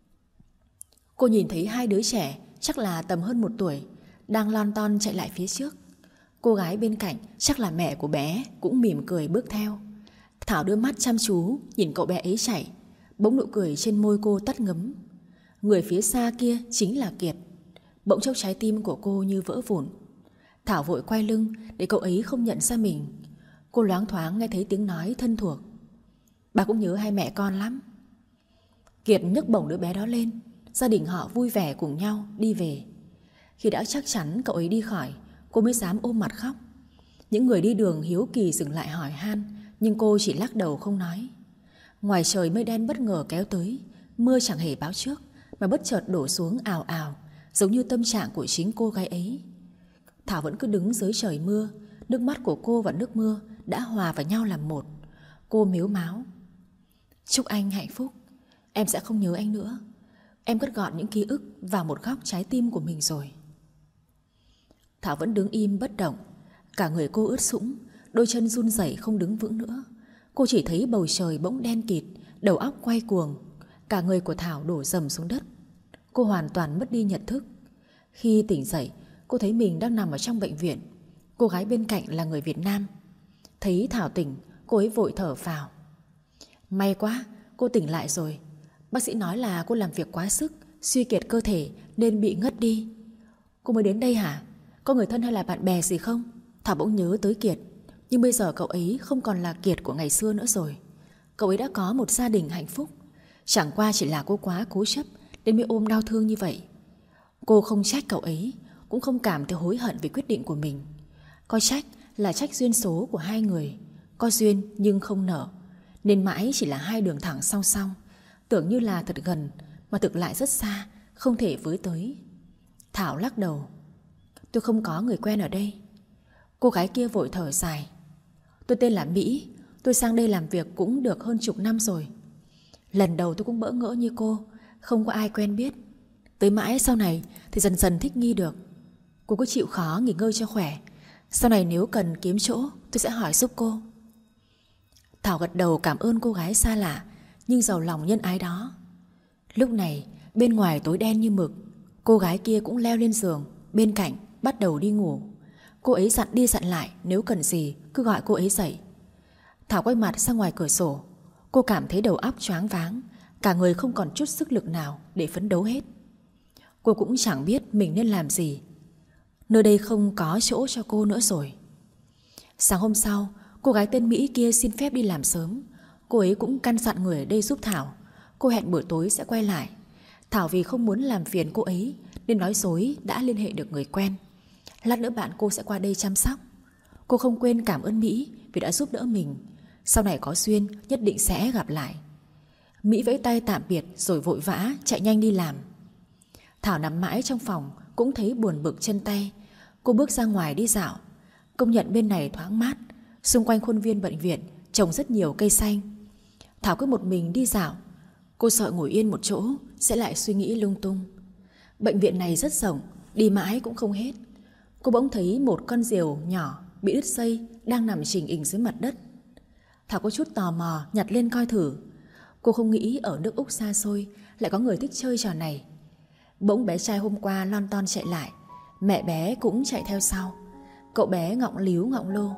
Cô nhìn thấy hai đứa trẻ chắc là tầm hơn một tuổi đang lon ton chạy lại phía trước. Cô gái bên cạnh chắc là mẹ của bé cũng mỉm cười bước theo. Thảo đưa mắt chăm chú nhìn cậu bé ấy chạy. Bỗng nụ cười trên môi cô tắt ngấm. Người phía xa kia chính là Kiệt. Bỗng chốc trái tim của cô như vỡ vụn. Thảo vội quay lưng để cậu ấy không nhận ra mình. Cô loáng thoáng nghe thấy tiếng nói thân thuộc. Bà cũng nhớ hai mẹ con lắm. Kiệt nhấc bổng đứa bé đó lên. Gia đình họ vui vẻ cùng nhau đi về. Khi đã chắc chắn cậu ấy đi khỏi, cô mới dám ôm mặt khóc. Những người đi đường hiếu kỳ dừng lại hỏi han, nhưng cô chỉ lắc đầu không nói. Ngoài trời mây đen bất ngờ kéo tới. Mưa chẳng hề báo trước mà bất chợt đổ xuống ào ào, giống như tâm trạng của chính cô gái ấy. Thảo vẫn cứ đứng dưới trời mưa. Nước mắt của cô và nước mưa đã hòa vào nhau làm một. Cô mếu máo. Chúc anh hạnh phúc. Em sẽ không nhớ anh nữa. Em cất gọn những ký ức vào một góc trái tim của mình rồi. Thảo vẫn đứng im bất động. Cả người cô ướt sũng, đôi chân run rẩy không đứng vững nữa. Cô chỉ thấy bầu trời bỗng đen kịt, đầu óc quay cuồng. Cả người của Thảo đổ dầm xuống đất. Cô hoàn toàn mất đi nhận thức. Khi tỉnh dậy, cô thấy mình đang nằm ở trong bệnh viện. Cô gái bên cạnh là người Việt Nam. Thấy Thảo tỉnh, cô ấy vội thở phào. May quá, cô tỉnh lại rồi. Bác sĩ nói là cô làm việc quá sức, suy kiệt cơ thể nên bị ngất đi. Cô mới đến đây hả? Có người thân hay là bạn bè gì không? Thảo bỗng nhớ tới Kiệt. Nhưng bây giờ cậu ấy không còn là Kiệt của ngày xưa nữa rồi. Cậu ấy đã có một gia đình hạnh phúc. Chẳng qua chỉ là cô quá cố chấp nên mới ôm đau thương như vậy. Cô không trách cậu ấy, cũng không cảm thấy hối hận vì quyết định của mình. Có trách là trách duyên số của hai người. Có duyên nhưng không nở, nên mãi chỉ là hai đường thẳng song song. Tưởng như là thật gần mà thực lại rất xa, không thể với tới. Thảo lắc đầu. Tôi không có người quen ở đây. Cô gái kia vội thở dài. Tôi tên là Mỹ. Tôi sang đây làm việc cũng được hơn chục năm rồi. Lần đầu tôi cũng bỡ ngỡ như cô, không có ai quen biết. Tới mãi sau này thì dần dần thích nghi được. Cô cứ chịu khó nghỉ ngơi cho khỏe. Sau này nếu cần kiếm chỗ tôi sẽ hỏi giúp cô. Thảo gật đầu cảm ơn cô gái xa lạ nhưng giàu lòng nhân ái đó. Lúc này bên ngoài tối đen như mực. Cô gái kia cũng leo lên giường bên cạnh bắt đầu đi ngủ. Cô ấy dặn đi dặn lại nếu cần gì cứ gọi cô ấy dậy. Thảo quay mặt sang ngoài cửa sổ. Cô cảm thấy đầu óc choáng váng, cả người không còn chút sức lực nào để phấn đấu hết. Cô cũng chẳng biết mình nên làm gì. Nơi đây không có chỗ cho cô nữa rồi. Sáng hôm sau, cô gái tên Mỹ kia xin phép đi làm sớm. Cô ấy cũng căn dặn người ở đây giúp Thảo. Cô hẹn buổi tối sẽ quay lại. Thảo vì không muốn làm phiền cô ấy nên nói dối đã liên hệ được người quen. Lát nữa bạn cô sẽ qua đây chăm sóc. Cô không quên cảm ơn Mỹ vì đã giúp đỡ mình. Sau này có duyên nhất định sẽ gặp lại. Mỹ vẫy tay tạm biệt rồi vội vã chạy nhanh đi làm. Thảo nằm mãi trong phòng cũng thấy buồn bực chân tay. Cô bước ra ngoài đi dạo. Công nhận bên này thoáng mát. Xung quanh khuôn viên bệnh viện trồng rất nhiều cây xanh. Thảo cứ một mình đi dạo. Cô sợ ngồi yên một chỗ sẽ lại suy nghĩ lung tung. Bệnh viện này rất rộng, đi mãi cũng không hết. Cô bỗng thấy một con diều nhỏ bị đứt dây đang nằm chình ình dưới mặt đất. Thảo có chút tò mò nhặt lên coi thử. Cô không nghĩ ở nước Úc xa xôi lại có người thích chơi trò này. Bỗng bé trai hôm qua lon ton chạy lại. Mẹ bé cũng chạy theo sau. Cậu bé ngọng líu ngọng lô.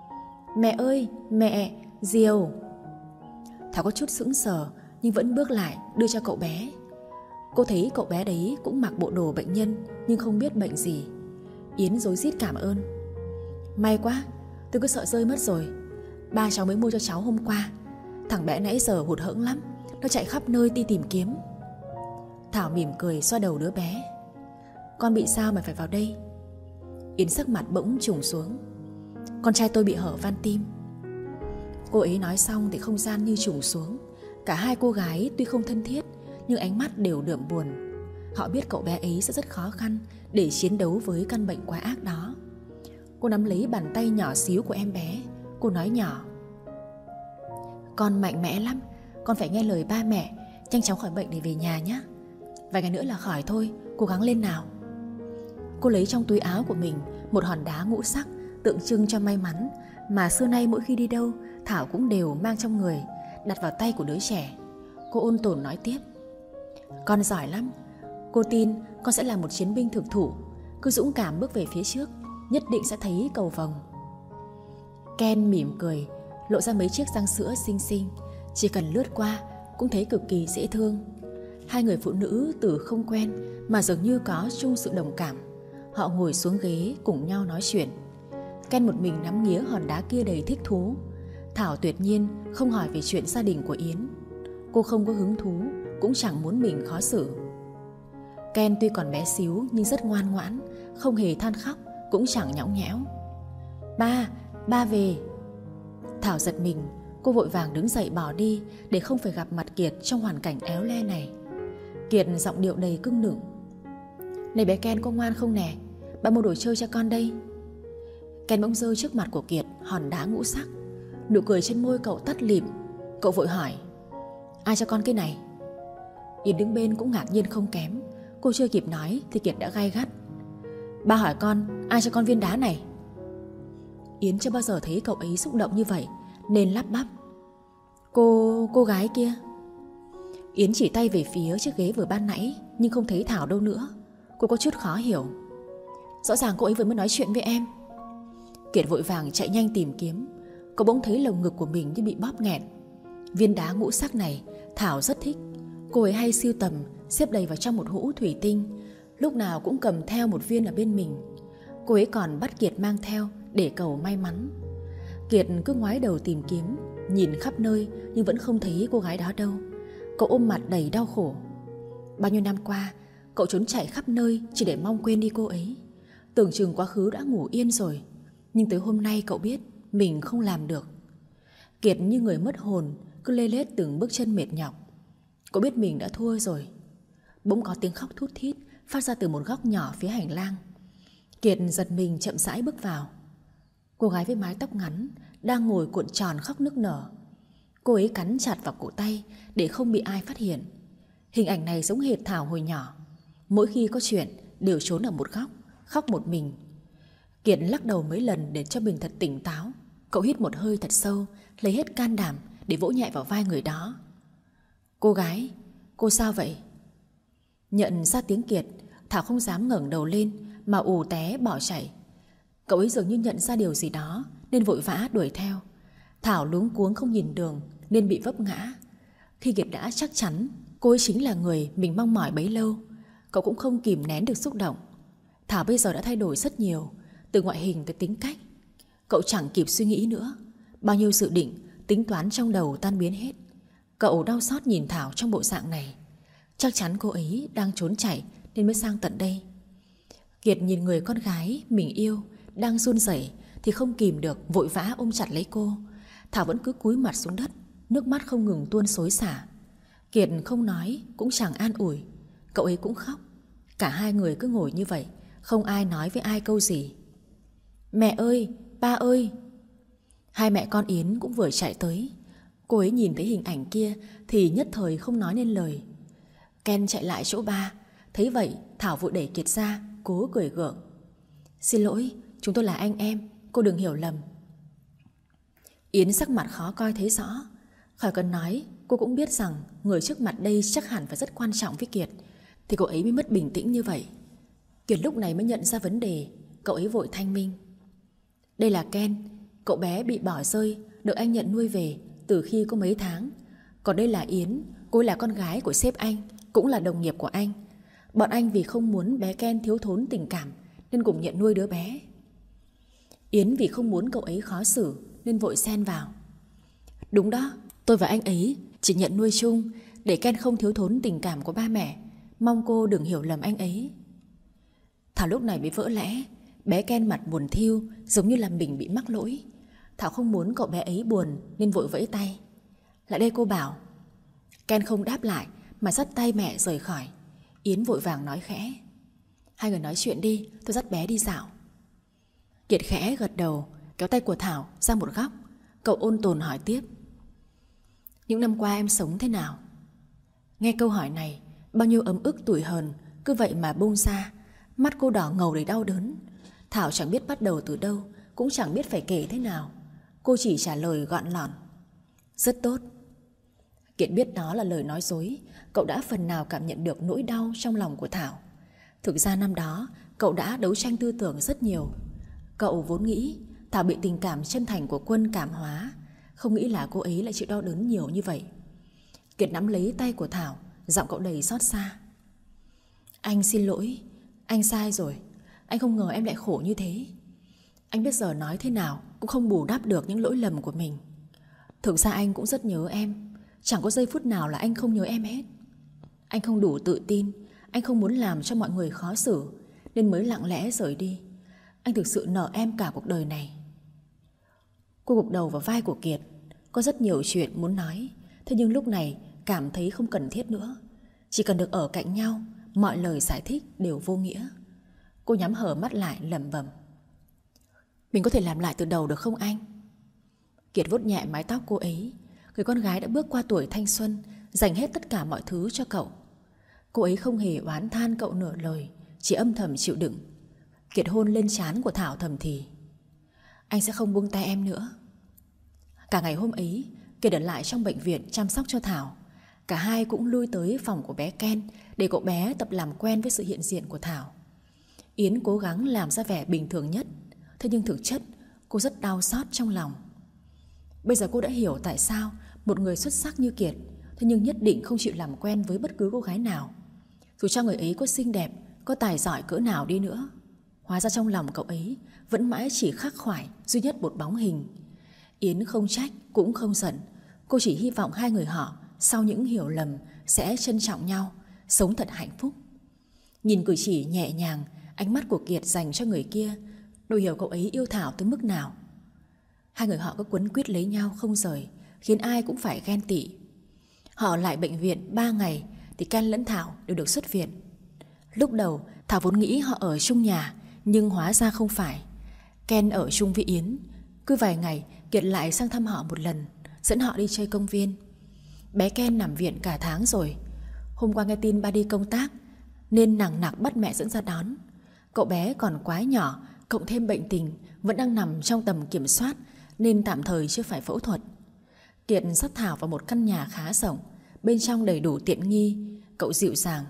Mẹ ơi, mẹ, diều. Thảo có chút sững sờ nhưng vẫn bước lại đưa cho cậu bé. Cô thấy cậu bé đấy cũng mặc bộ đồ bệnh nhân nhưng không biết bệnh gì. Yến rối rít cảm ơn. May quá, tôi cứ sợ rơi mất rồi. Ba cháu mới mua cho cháu hôm qua. Thằng bé nãy giờ hụt hẫng lắm, nó chạy khắp nơi đi tìm kiếm. Thảo mỉm cười xoa đầu đứa bé. Con bị sao mà phải vào đây? Yến sắc mặt bỗng trùng xuống. Con trai tôi bị hở van tim. Cô ấy nói xong thì không gian như trùng xuống. Cả hai cô gái tuy không thân thiết nhưng ánh mắt đều đượm buồn. Họ biết cậu bé ấy sẽ rất khó khăn để chiến đấu với căn bệnh quá ác đó. Cô nắm lấy bàn tay nhỏ xíu của em bé. Cô nói nhỏ. Con mạnh mẽ lắm. Con phải nghe lời ba mẹ, nhanh chóng khỏi bệnh để về nhà nhé. Vài ngày nữa là khỏi thôi, cố gắng lên nào. Cô lấy trong túi áo của mình một hòn đá ngũ sắc tượng trưng cho may mắn mà xưa nay mỗi khi đi đâu Thảo cũng đều mang trong người, đặt vào tay của đứa trẻ. Cô ôn tồn nói tiếp: Con giỏi lắm. Cô tin con sẽ là một chiến binh thực thụ. Cứ dũng cảm bước về phía trước, nhất định sẽ thấy cầu vồng. Ken mỉm cười, lộ ra mấy chiếc răng sữa xinh xinh. Chỉ cần lướt qua cũng thấy cực kỳ dễ thương. Hai người phụ nữ từ không quen mà dường như có chung sự đồng cảm. Họ ngồi xuống ghế cùng nhau nói chuyện. Ken một mình nắm nghía hòn đá kia đầy thích thú. Thảo tuyệt nhiên không hỏi về chuyện gia đình của Yến. Cô không có hứng thú, cũng chẳng muốn mình khó xử. Ken tuy còn bé xíu nhưng rất ngoan ngoãn, không hề than khóc, cũng chẳng nhõng nhẽo. Ba, ba về. Thảo giật mình, cô vội vàng đứng dậy bỏ đi để không phải gặp mặt Kiệt trong hoàn cảnh éo le này. Kiệt giọng điệu đầy cưng nựng: Này bé Ken, có ngoan không nè? Ba mua đồ chơi cho con đây. Ken bỗng giơ trước mặt của Kiệt hòn đá ngũ sắc. Nụ cười trên môi cậu tắt lịm. Cậu vội hỏi: Ai cho con cái này? Yến đứng bên cũng ngạc nhiên không kém. Cô chưa kịp nói thì Kiệt đã gay gắt: Ba hỏi con ai cho con viên đá này? Yến chưa bao giờ thấy cậu ấy xúc động như vậy nên lắp bắp: Cô... cô gái kia. Yến chỉ tay về phía chiếc ghế vừa ban nãy, nhưng không thấy Thảo đâu nữa. Cô có chút khó hiểu: Rõ ràng cô ấy vừa mới nói chuyện với em. Kiệt vội vàng chạy nhanh tìm kiếm. Cậu bỗng thấy lồng ngực của mình như bị bóp nghẹn. Viên đá ngũ sắc này Thảo rất thích. Cô ấy hay sưu tầm, xếp đầy vào trong một hũ thủy tinh, lúc nào cũng cầm theo một viên ở bên mình. Cô ấy còn bắt Kiệt mang theo để cầu may mắn. Kiệt cứ ngoái đầu tìm kiếm, nhìn khắp nơi nhưng vẫn không thấy cô gái đó đâu. Cậu ôm mặt đầy đau khổ. Bao nhiêu năm qua cậu trốn chạy khắp nơi chỉ để mong quên đi cô ấy. Tưởng chừng quá khứ đã ngủ yên rồi, nhưng tới hôm nay cậu biết mình không làm được. Kiệt như người mất hồn, cứ lê lết từng bước chân mệt nhọc. Cậu biết mình đã thua rồi. Bỗng có tiếng khóc thút thít phát ra từ một góc nhỏ phía hành lang. Kiệt giật mình chậm rãi bước vào. Cô gái với mái tóc ngắn đang ngồi cuộn tròn khóc nức nở. Cô ấy cắn chặt vào cổ tay để không bị ai phát hiện. Hình ảnh này giống hệt Thảo hồi nhỏ. Mỗi khi có chuyện đều trốn ở một góc, khóc một mình. Kiệt lắc đầu mấy lần để cho mình thật tỉnh táo. Cậu hít một hơi thật sâu, lấy hết can đảm để vỗ nhẹ vào vai người đó. Cô gái, cô sao vậy? Nhận ra tiếng Kiệt, Thảo không dám ngẩng đầu lên mà ù té bỏ chạy. Cậu ấy dường như nhận ra điều gì đó nên vội vã đuổi theo. Thảo luống cuống không nhìn đường nên bị vấp ngã. Khi Kiệt đã chắc chắn cô ấy chính là người mình mong mỏi bấy lâu, cậu cũng không kìm nén được xúc động. Thảo bây giờ đã thay đổi rất nhiều, từ ngoại hình tới tính cách. Cậu chẳng kịp suy nghĩ nữa. Bao nhiêu dự định, tính toán trong đầu tan biến hết. Cậu đau xót nhìn Thảo trong bộ dạng này. Chắc chắn cô ấy đang trốn chạy nên mới sang tận đây. Kiệt nhìn người con gái mình yêu đang run rẩy thì không kìm được, vội vã ôm chặt lấy cô. Thảo vẫn cứ cúi mặt xuống đất, nước mắt không ngừng tuôn xối xả. Kiệt không nói cũng chẳng an ủi. Cậu ấy cũng khóc. Cả hai người cứ ngồi như vậy, không ai nói với ai câu gì. Mẹ ơi, ba ơi. Hai mẹ con Yến cũng vừa chạy tới. Cô ấy nhìn thấy hình ảnh kia thì nhất thời không nói nên lời. Ken chạy lại chỗ ba. Thấy vậy Thảo vội đẩy Kiệt ra, cố cười gượng: Xin lỗi, chúng tôi là anh em, cô đừng hiểu lầm. Yến sắc mặt khó coi thấy rõ. Khỏi cần nói, cô cũng biết rằng người trước mặt đây chắc hẳn phải rất quan trọng với Kiệt, thì cậu ấy mới mất bình tĩnh như vậy. Kiệt lúc này mới nhận ra vấn đề. Cậu ấy vội thanh minh: Đây là Ken, cậu bé bị bỏ rơi, được anh nhận nuôi về từ khi có mấy tháng. Còn đây là Yến, cô ấy là con gái của sếp anh, cũng là đồng nghiệp của anh. Bọn anh vì không muốn bé Ken thiếu thốn tình cảm nên cùng nhận nuôi đứa bé. Yến vì không muốn cậu ấy khó xử nên vội xen vào: Đúng đó, tôi và anh ấy chỉ nhận nuôi chung để Ken không thiếu thốn tình cảm của ba mẹ. Mong cô đừng hiểu lầm anh ấy. Thảo lúc này bị vỡ lẽ. Bé Ken mặt buồn thiu, giống như là mình bị mắc lỗi. Thảo không muốn cậu bé ấy buồn nên vội vẫy tay: Lại đây cô bảo. Ken không đáp lại mà dắt tay mẹ rời khỏi. Yến vội vàng nói khẽ: Hai người nói chuyện đi, tôi dắt bé đi dạo. Kiệt khẽ gật đầu, kéo tay của Thảo ra một góc. Cậu ôn tồn hỏi tiếp: Những năm qua em sống thế nào? Nghe câu hỏi này, bao nhiêu ấm ức tủi hờn cứ vậy mà bung ra. Mắt cô đỏ ngầu đầy đau đớn. Thảo chẳng biết bắt đầu từ đâu. cũng chẳng biết phải kể thế nào. Cô chỉ trả lời gọn lỏn: rất tốt. Kiệt biết đó là lời nói dối. Cậu đã phần nào cảm nhận được nỗi đau trong lòng của Thảo. Thực ra năm đó cậu đã đấu tranh tư tưởng rất nhiều. Cậu vốn nghĩ Thảo bị tình cảm chân thành của Quân cảm hóa, không nghĩ là cô ấy lại chịu đau đớn nhiều như vậy. Kiệt nắm lấy tay của Thảo, giọng cậu đầy xót xa: anh xin lỗi, anh sai rồi. Anh không ngờ em lại khổ như thế. Anh biết giờ nói thế nào cũng không bù đắp được những lỗi lầm của mình. Thực ra anh cũng rất nhớ em. Chẳng có giây phút nào là anh không nhớ em hết. Anh không đủ tự tin, anh không muốn làm cho mọi người khó xử, nên mới lặng lẽ rời đi. Anh thực sự nợ em cả cuộc đời này. Cô gục đầu vào vai của Kiệt. Có rất nhiều chuyện muốn nói, thế nhưng lúc này cảm thấy không cần thiết nữa. Chỉ cần được ở cạnh nhau, mọi lời giải thích đều vô nghĩa. Cô nhắm hờ mắt lại lẩm bẩm: mình có thể làm lại từ đầu được không anh? Kiệt vuốt nhẹ mái tóc cô ấy. Người con gái đã bước qua tuổi thanh xuân, dành hết tất cả mọi thứ cho cậu. Cô ấy không hề oán than cậu nửa lời, chỉ âm thầm chịu đựng. Kiệt hôn lên trán của Thảo thầm thì: anh sẽ không buông tay em nữa. Cả ngày hôm ấy Kiệt ở lại trong bệnh viện chăm sóc cho Thảo. Cả hai cũng lui tới phòng của bé Ken để cậu bé tập làm quen với sự hiện diện của Thảo. Yến cố gắng làm ra vẻ bình thường nhất, thế nhưng thực chất cô rất đau xót trong lòng. Bây giờ cô đã hiểu tại sao một người xuất sắc như Kiệt thế nhưng nhất định không chịu làm quen với bất cứ cô gái nào, dù cho người ấy có xinh đẹp, có tài giỏi cỡ nào đi nữa. Hóa ra trong lòng cậu ấy vẫn mãi chỉ khắc khoải duy nhất một bóng hình. Yến không trách cũng không giận. Cô chỉ hy vọng hai người họ sau những hiểu lầm sẽ trân trọng nhau, sống thật hạnh phúc. Nhìn cử chỉ nhẹ nhàng, ánh mắt của Kiệt dành cho người kia, đủ hiểu cậu ấy yêu Thảo tới mức nào. Hai người họ cứ quấn quýt lấy nhau không rời, khiến ai cũng phải ghen tị. Họ lại bệnh viện ba ngày thì Ken lẫn Thảo đều được xuất viện. Lúc đầu Thảo vốn nghĩ họ ở chung nhà, nhưng hóa ra không phải. Ken ở chung với Yến. Cứ vài ngày Kiệt lại sang thăm họ một lần, dẫn họ đi chơi công viên. Bé Ken nằm viện cả tháng rồi. Hôm qua nghe tin ba đi công tác nên nằng nặc bắt mẹ dẫn ra đón. Cậu bé còn quá nhỏ, cộng thêm bệnh tình vẫn đang nằm trong tầm kiểm soát, nên tạm thời chưa phải phẫu thuật. Kiệt dắt Thảo vào một căn nhà khá rộng, bên trong đầy đủ tiện nghi. Cậu dịu dàng: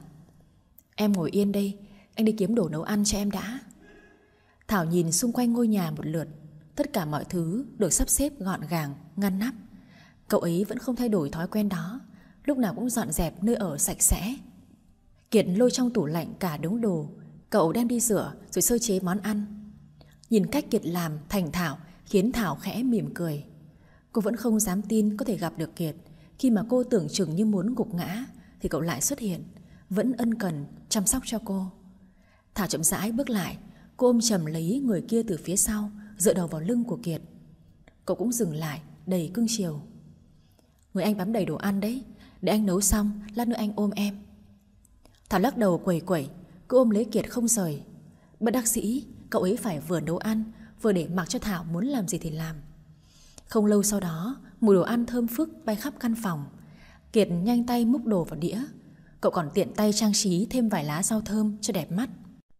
em ngồi yên đây, anh đi kiếm đồ nấu ăn cho em đã. Thảo nhìn xung quanh ngôi nhà một lượt. Tất cả mọi thứ được sắp xếp gọn gàng, ngăn nắp. Cậu ấy vẫn không thay đổi thói quen đó, lúc nào cũng dọn dẹp nơi ở sạch sẽ. Kiệt lôi trong tủ lạnh cả đống đồ. Cậu đem đi rửa rồi sơ chế món ăn. Nhìn cách Kiệt làm thành thạo khiến Thảo khẽ mỉm cười. Cô vẫn không dám tin có thể gặp được Kiệt. Khi mà cô tưởng chừng như muốn gục ngã thì cậu lại xuất hiện, vẫn ân cần chăm sóc cho cô. Thảo chậm rãi bước lại. Cô ôm chầm lấy người kia từ phía sau, dựa đầu vào lưng của Kiệt. Cậu cũng dừng lại đầy cưng chiều: người anh bám đầy đồ ăn đấy, để anh nấu xong lát nữa anh ôm em. Thảo lắc đầu quẩy quẩy, cứ ôm lấy Kiệt không rời. Bất đắc dĩ cậu ấy phải vừa nấu ăn vừa để mặc cho Thảo muốn làm gì thì làm. Không lâu sau đó, mùi đồ ăn thơm phức bay khắp căn phòng. Kiệt nhanh tay múc đồ vào đĩa. Cậu còn tiện tay trang trí thêm vài lá rau thơm cho đẹp mắt.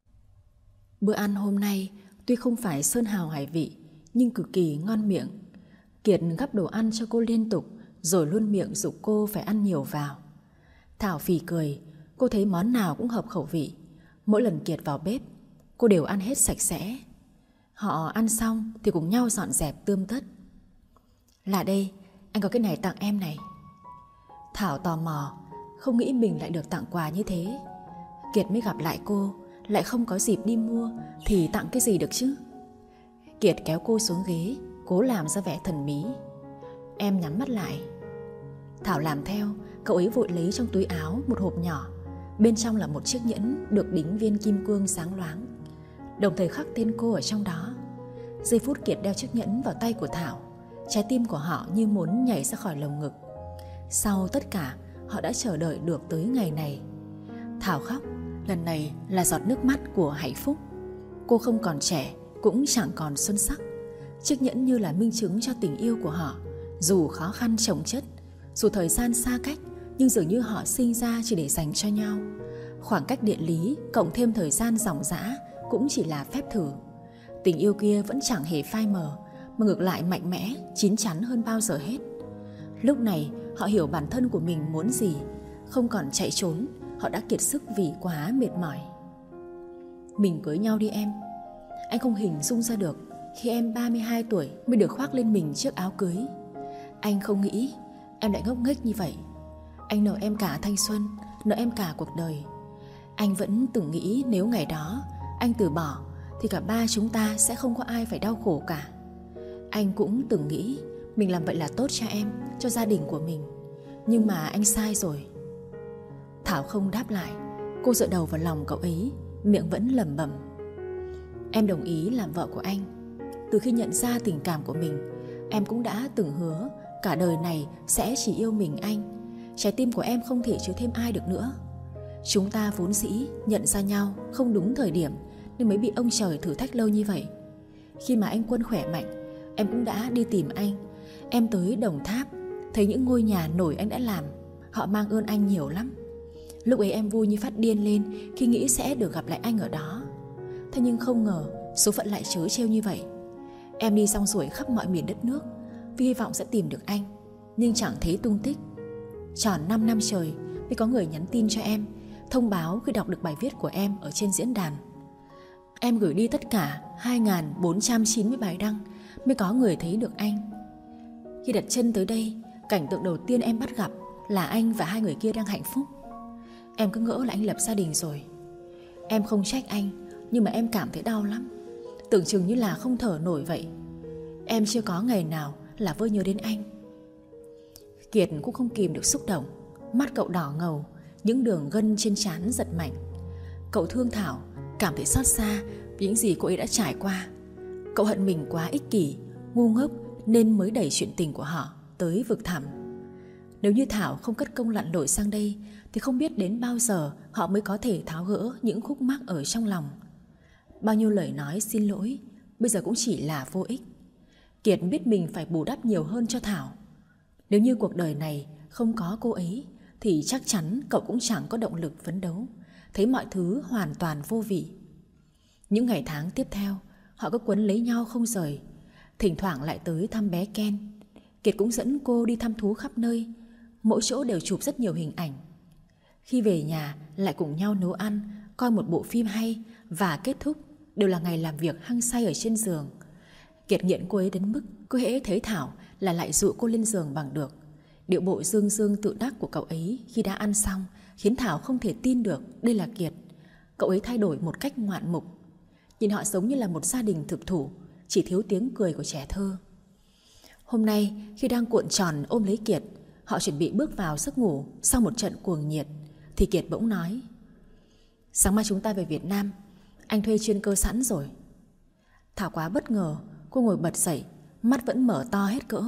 Bữa ăn hôm nay tuy không phải sơn hào hải vị, nhưng cực kỳ ngon miệng. Kiệt gắp đồ ăn cho cô liên tục, rồi luôn miệng giục cô phải ăn nhiều vào. Thảo phì cười. Cô thấy món nào cũng hợp khẩu vị. Mỗi lần Kiệt vào bếp, cô đều ăn hết sạch sẽ. Họ ăn xong thì cùng nhau dọn dẹp tươm tất. Là đây, anh có cái này tặng em này. Thảo tò mò, không nghĩ mình lại được tặng quà như thế. Kiệt mới gặp lại cô, lại không có dịp đi mua thì tặng cái gì được chứ. Kiệt kéo cô xuống ghế, cố làm ra vẻ thần bí. Em nhắm mắt lại. Thảo làm theo. Cậu ấy vội lấy trong túi áo một hộp nhỏ. Bên trong là một chiếc nhẫn được đính viên kim cương sáng loáng, đồng thời khắc tên cô ở trong đó. Giây phút Kiệt đeo chiếc nhẫn vào tay của Thảo, trái tim của họ như muốn nhảy ra khỏi lồng ngực. Sau tất cả, họ đã chờ đợi được tới ngày này. Thảo khóc, lần này là giọt nước mắt của hạnh phúc. Cô không còn trẻ, cũng chẳng còn xuân sắc. Chiếc nhẫn như là minh chứng cho tình yêu của họ. Dù khó khăn chồng chất, dù thời gian xa cách, nhưng dường như họ sinh ra chỉ để dành cho nhau. Khoảng cách địa lý cộng thêm thời gian dòng dã cũng chỉ là phép thử. Tình yêu kia vẫn chẳng hề phai mờ, mà ngược lại mạnh mẽ, chín chắn hơn bao giờ hết. Lúc này họ hiểu bản thân của mình muốn gì, không còn chạy trốn. Họ đã kiệt sức vì quá mệt mỏi. Mình cưới nhau đi em. Anh không hình dung ra được khi em ba mươi hai tuổi mới được khoác lên mình chiếc áo cưới. Anh không nghĩ em lại ngốc nghếch như vậy. Anh nợ em cả thanh xuân, nợ em cả cuộc đời. Anh vẫn từng nghĩ nếu ngày đó anh từ bỏ thì cả ba chúng ta sẽ không có ai phải đau khổ cả. Anh cũng từng nghĩ mình làm vậy là tốt cho em, cho gia đình của mình. Nhưng mà anh sai rồi. Thảo không đáp lại. Cô dựa đầu vào lòng cậu ấy, miệng vẫn lẩm bẩm. Em đồng ý làm vợ của anh. Từ khi nhận ra tình cảm của mình, em cũng đã từng hứa cả đời này sẽ chỉ yêu mình anh. Trái tim của em không thể chứa thêm ai được nữa. Chúng ta vốn dĩ nhận ra nhau không đúng thời điểm, nên mới bị ông trời thử thách lâu như vậy. Khi mà anh Quân khỏe mạnh, em cũng đã đi tìm anh. Em tới Đồng Tháp, thấy những ngôi nhà nổi anh đã làm. Họ mang ơn anh nhiều lắm. Lúc ấy em vui như phát điên lên khi nghĩ sẽ được gặp lại anh ở đó. Thế nhưng không ngờ số phận lại trớ trêu như vậy. Em đi xong xuôi khắp mọi miền đất nước vì hy vọng sẽ tìm được anh, nhưng chẳng thấy tung tích. Tròn năm năm trời mới có người nhắn tin cho em, thông báo khi đọc được bài viết của em ở trên diễn đàn. Em gửi đi tất cả hai nghìn bốn trăm chín mươi bài đăng mới có người thấy được anh. Khi đặt chân tới đây, cảnh tượng đầu tiên em bắt gặp là anh và hai người kia đang hạnh phúc. Em cứ ngỡ là anh lập gia đình rồi. Em không trách anh, nhưng mà em cảm thấy đau lắm. Tưởng chừng như là không thở nổi vậy. Em chưa có ngày nào là vơi nhớ đến anh. Kiệt cũng không kìm được xúc động. Mắt cậu đỏ ngầu, những đường gân trên trán giật mạnh. Cậu thương Thảo, cảm thấy xót xa vì những gì cô ấy đã trải qua. Cậu hận mình quá ích kỷ, ngu ngốc nên mới đẩy chuyện tình của họ tới vực thẳm. Nếu như Thảo không cất công lặn lội sang đây thì không biết đến bao giờ họ mới có thể tháo gỡ những khúc mắc ở trong lòng. Bao nhiêu lời nói xin lỗi bây giờ cũng chỉ là vô ích. Kiệt biết mình phải bù đắp nhiều hơn cho Thảo. Nếu như cuộc đời này không có cô ấy thì chắc chắn cậu cũng chẳng có động lực phấn đấu, thấy mọi thứ hoàn toàn vô vị. Những ngày tháng tiếp theo, họ cứ quấn lấy nhau không rời. Thỉnh thoảng lại tới thăm bé Ken. Kiệt cũng dẫn cô đi thăm thú khắp nơi, mỗi chỗ đều chụp rất nhiều hình ảnh. Khi về nhà lại cùng nhau nấu ăn, coi một bộ phim hay, và kết thúc đều là ngày làm việc hăng say ở trên giường. Kiệt nghiện cô ấy đến mức cứ hễ thấy Thảo là lại dụ cô lên giường bằng được. Điệu bộ dương dương tự đắc của cậu ấy khi đã ăn xong khiến Thảo không thể tin được đây là Kiệt. Cậu ấy thay đổi một cách ngoạn mục. Nhìn họ giống như là một gia đình thực thụ, chỉ thiếu tiếng cười của trẻ thơ. Hôm nay khi đang cuộn tròn ôm lấy Kiệt, họ chuẩn bị bước vào giấc ngủ sau một trận cuồng nhiệt, thì Kiệt bỗng nói: Sáng mai chúng ta về Việt Nam, anh thuê chuyên cơ sẵn rồi. Thảo quá bất ngờ, cô ngồi bật dậy, mắt vẫn mở to hết cỡ.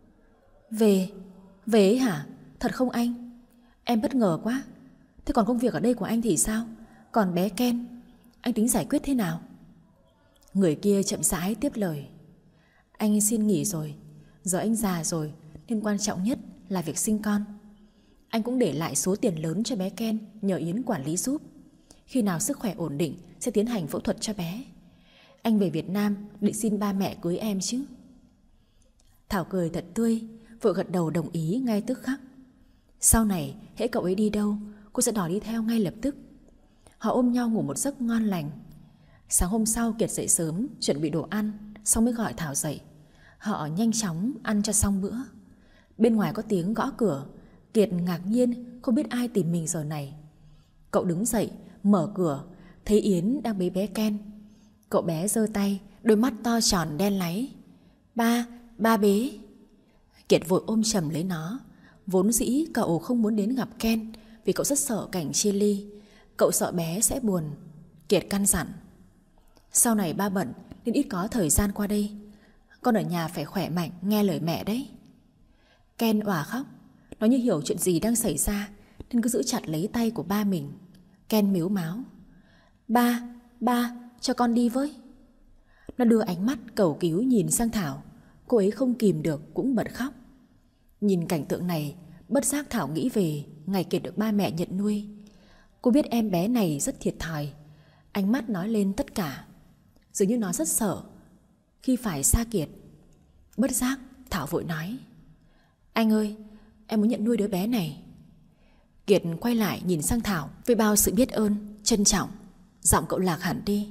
Về? Về ấy hả? Thật không anh? Em bất ngờ quá. Thế còn công việc ở đây của anh thì sao? Còn bé Ken, anh tính giải quyết thế nào? Người kia chậm rãi tiếp lời: Anh xin nghỉ rồi. Giờ anh già rồi nên quan trọng nhất là việc sinh con. Anh cũng để lại số tiền lớn cho bé Ken, nhờ Yến quản lý giúp. Khi nào sức khỏe ổn định sẽ tiến hành phẫu thuật cho bé. Anh về Việt Nam định xin ba mẹ cưới em chứ. Thảo cười thật tươi, vội gật đầu đồng ý ngay tức khắc. Sau này hễ cậu ấy đi đâu, cô sẽ đòi đi theo ngay lập tức. Họ ôm nhau ngủ một giấc ngon lành. Sáng hôm sau Kiệt dậy sớm chuẩn bị đồ ăn, xong mới gọi Thảo dậy. Họ nhanh chóng ăn cho xong bữa. Bên ngoài có tiếng gõ cửa. Kiệt ngạc nhiên không biết ai tìm mình giờ này. Cậu đứng dậy mở cửa, thấy Yến đang bế bé Ken. Cậu bé giơ tay, đôi mắt to tròn đen láy. Ba, ba bế. Kiệt vội ôm chầm lấy nó. Vốn dĩ cậu không muốn đến gặp Ken vì cậu rất sợ cảnh chia ly. Cậu sợ bé sẽ buồn. Kiệt căn dặn: Sau này ba bận nên ít có thời gian qua đây. Con ở nhà phải khỏe mạnh, nghe lời mẹ đấy. Ken òa khóc. Nó như hiểu chuyện gì đang xảy ra nên cứ giữ chặt lấy tay của ba mình. Ken mếu máo: Ba, ba, cho con đi với. Nó đưa ánh mắt cầu cứu nhìn sang Thảo. Cô ấy không kìm được cũng bật khóc. Nhìn cảnh tượng này, bất giác Thảo nghĩ về ngày Kiệt được ba mẹ nhận nuôi. Cô biết em bé này rất thiệt thòi. Ánh mắt nói lên tất cả. dường như nó rất sợ khi phải xa Kiệt. Bất giác Thảo vội nói: Anh ơi, em muốn nhận nuôi đứa bé này. Kiệt quay lại nhìn sang Thảo với bao sự biết ơn, trân trọng. Giọng cậu lạc hẳn đi: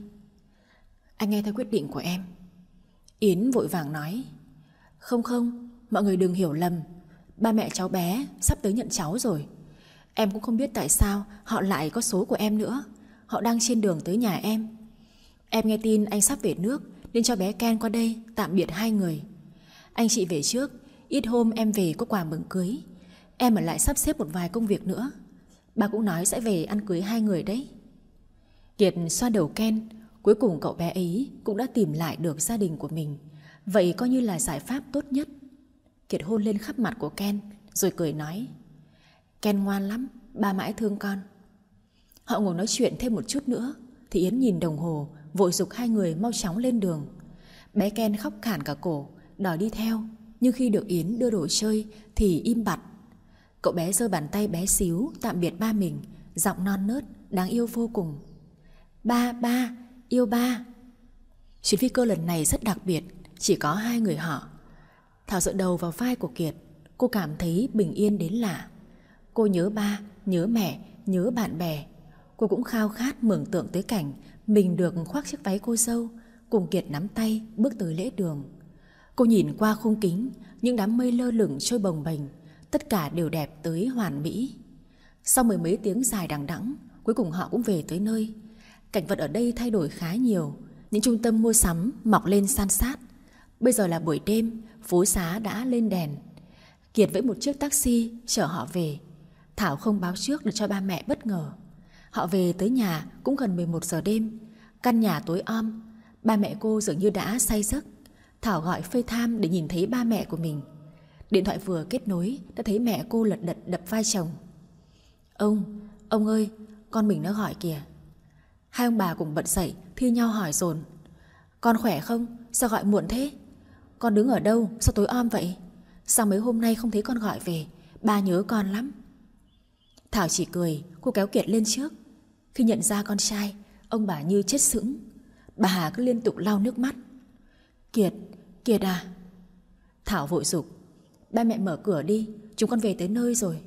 Anh nghe theo quyết định của em. Yến vội vàng nói: Không không, mọi người đừng hiểu lầm. Ba mẹ cháu bé sắp tới nhận cháu rồi. Em cũng không biết tại sao họ lại có số của em nữa. Họ đang trên đường tới nhà em. Em nghe tin anh sắp về nước nên cho bé Ken qua đây tạm biệt hai người. Anh chị về trước, ít hôm em về có quà mừng cưới. Em ở lại sắp xếp một vài công việc nữa. Ba cũng nói sẽ về ăn cưới hai người đấy. Kiệt xoa đầu Ken. Cuối cùng cậu bé ấy cũng đã tìm lại được gia đình của mình. Vậy coi như là giải pháp tốt nhất. Kiệt hôn lên khắp mặt của Ken rồi cười nói: Ken ngoan lắm, ba mãi thương con. Họ ngồi nói chuyện thêm một chút nữa thì Yến nhìn đồng hồ, vội giục hai người mau chóng lên đường. Bé Ken khóc khản cả cổ, đòi đi theo. Nhưng khi được Yến đưa đồ chơi thì im bặt. Cậu bé giơ bàn tay bé xíu tạm biệt ba mình, giọng non nớt, đáng yêu vô cùng: Ba, ba, yêu ba. Chuyến phi cơ lần này rất đặc biệt, chỉ có hai người họ. Thảo dựa đầu vào vai của Kiệt. Cô cảm thấy bình yên đến lạ. Cô nhớ ba, nhớ mẹ, nhớ bạn bè. Cô cũng khao khát mường tượng tới cảnh mình được khoác chiếc váy cô dâu, cùng Kiệt nắm tay bước tới lễ đường. Cô nhìn qua khung kính, những đám mây lơ lửng trôi bồng bềnh, tất cả đều đẹp tới hoàn mỹ. Sau mười mấy tiếng dài đằng đẵng, cuối cùng họ cũng về tới nơi. Cảnh vật ở đây thay đổi khá nhiều. Những trung tâm mua sắm mọc lên san sát. Bây giờ là buổi đêm, phố xá đã lên đèn. Kiệt với một chiếc taxi chở họ về. Thảo không báo trước để cho ba mẹ bất ngờ. Họ về tới nhà cũng gần mười một giờ đêm. Căn nhà tối om. Ba mẹ cô dường như đã say giấc. Thảo gọi FaceTime để nhìn thấy ba mẹ của mình. Điện thoại vừa kết nối đã thấy mẹ cô lật đật đập vai chồng: Ông, ông ơi, con mình nó gọi kìa. Hai ông bà cùng bật dậy thi nhau hỏi dồn: Con khỏe không? Sao gọi muộn thế? Con đứng ở đâu? Sao tối om vậy? Sao mấy hôm nay không thấy con gọi về? Ba nhớ con lắm. Thảo chỉ cười. Cô kéo Kiệt lên trước. Khi nhận ra con trai, ông bà như chết sững. Bà Hà cứ liên tục lau nước mắt: Kiệt, Kiệt à. Thảo vội giục: Ba mẹ mở cửa đi, chúng con về tới nơi rồi.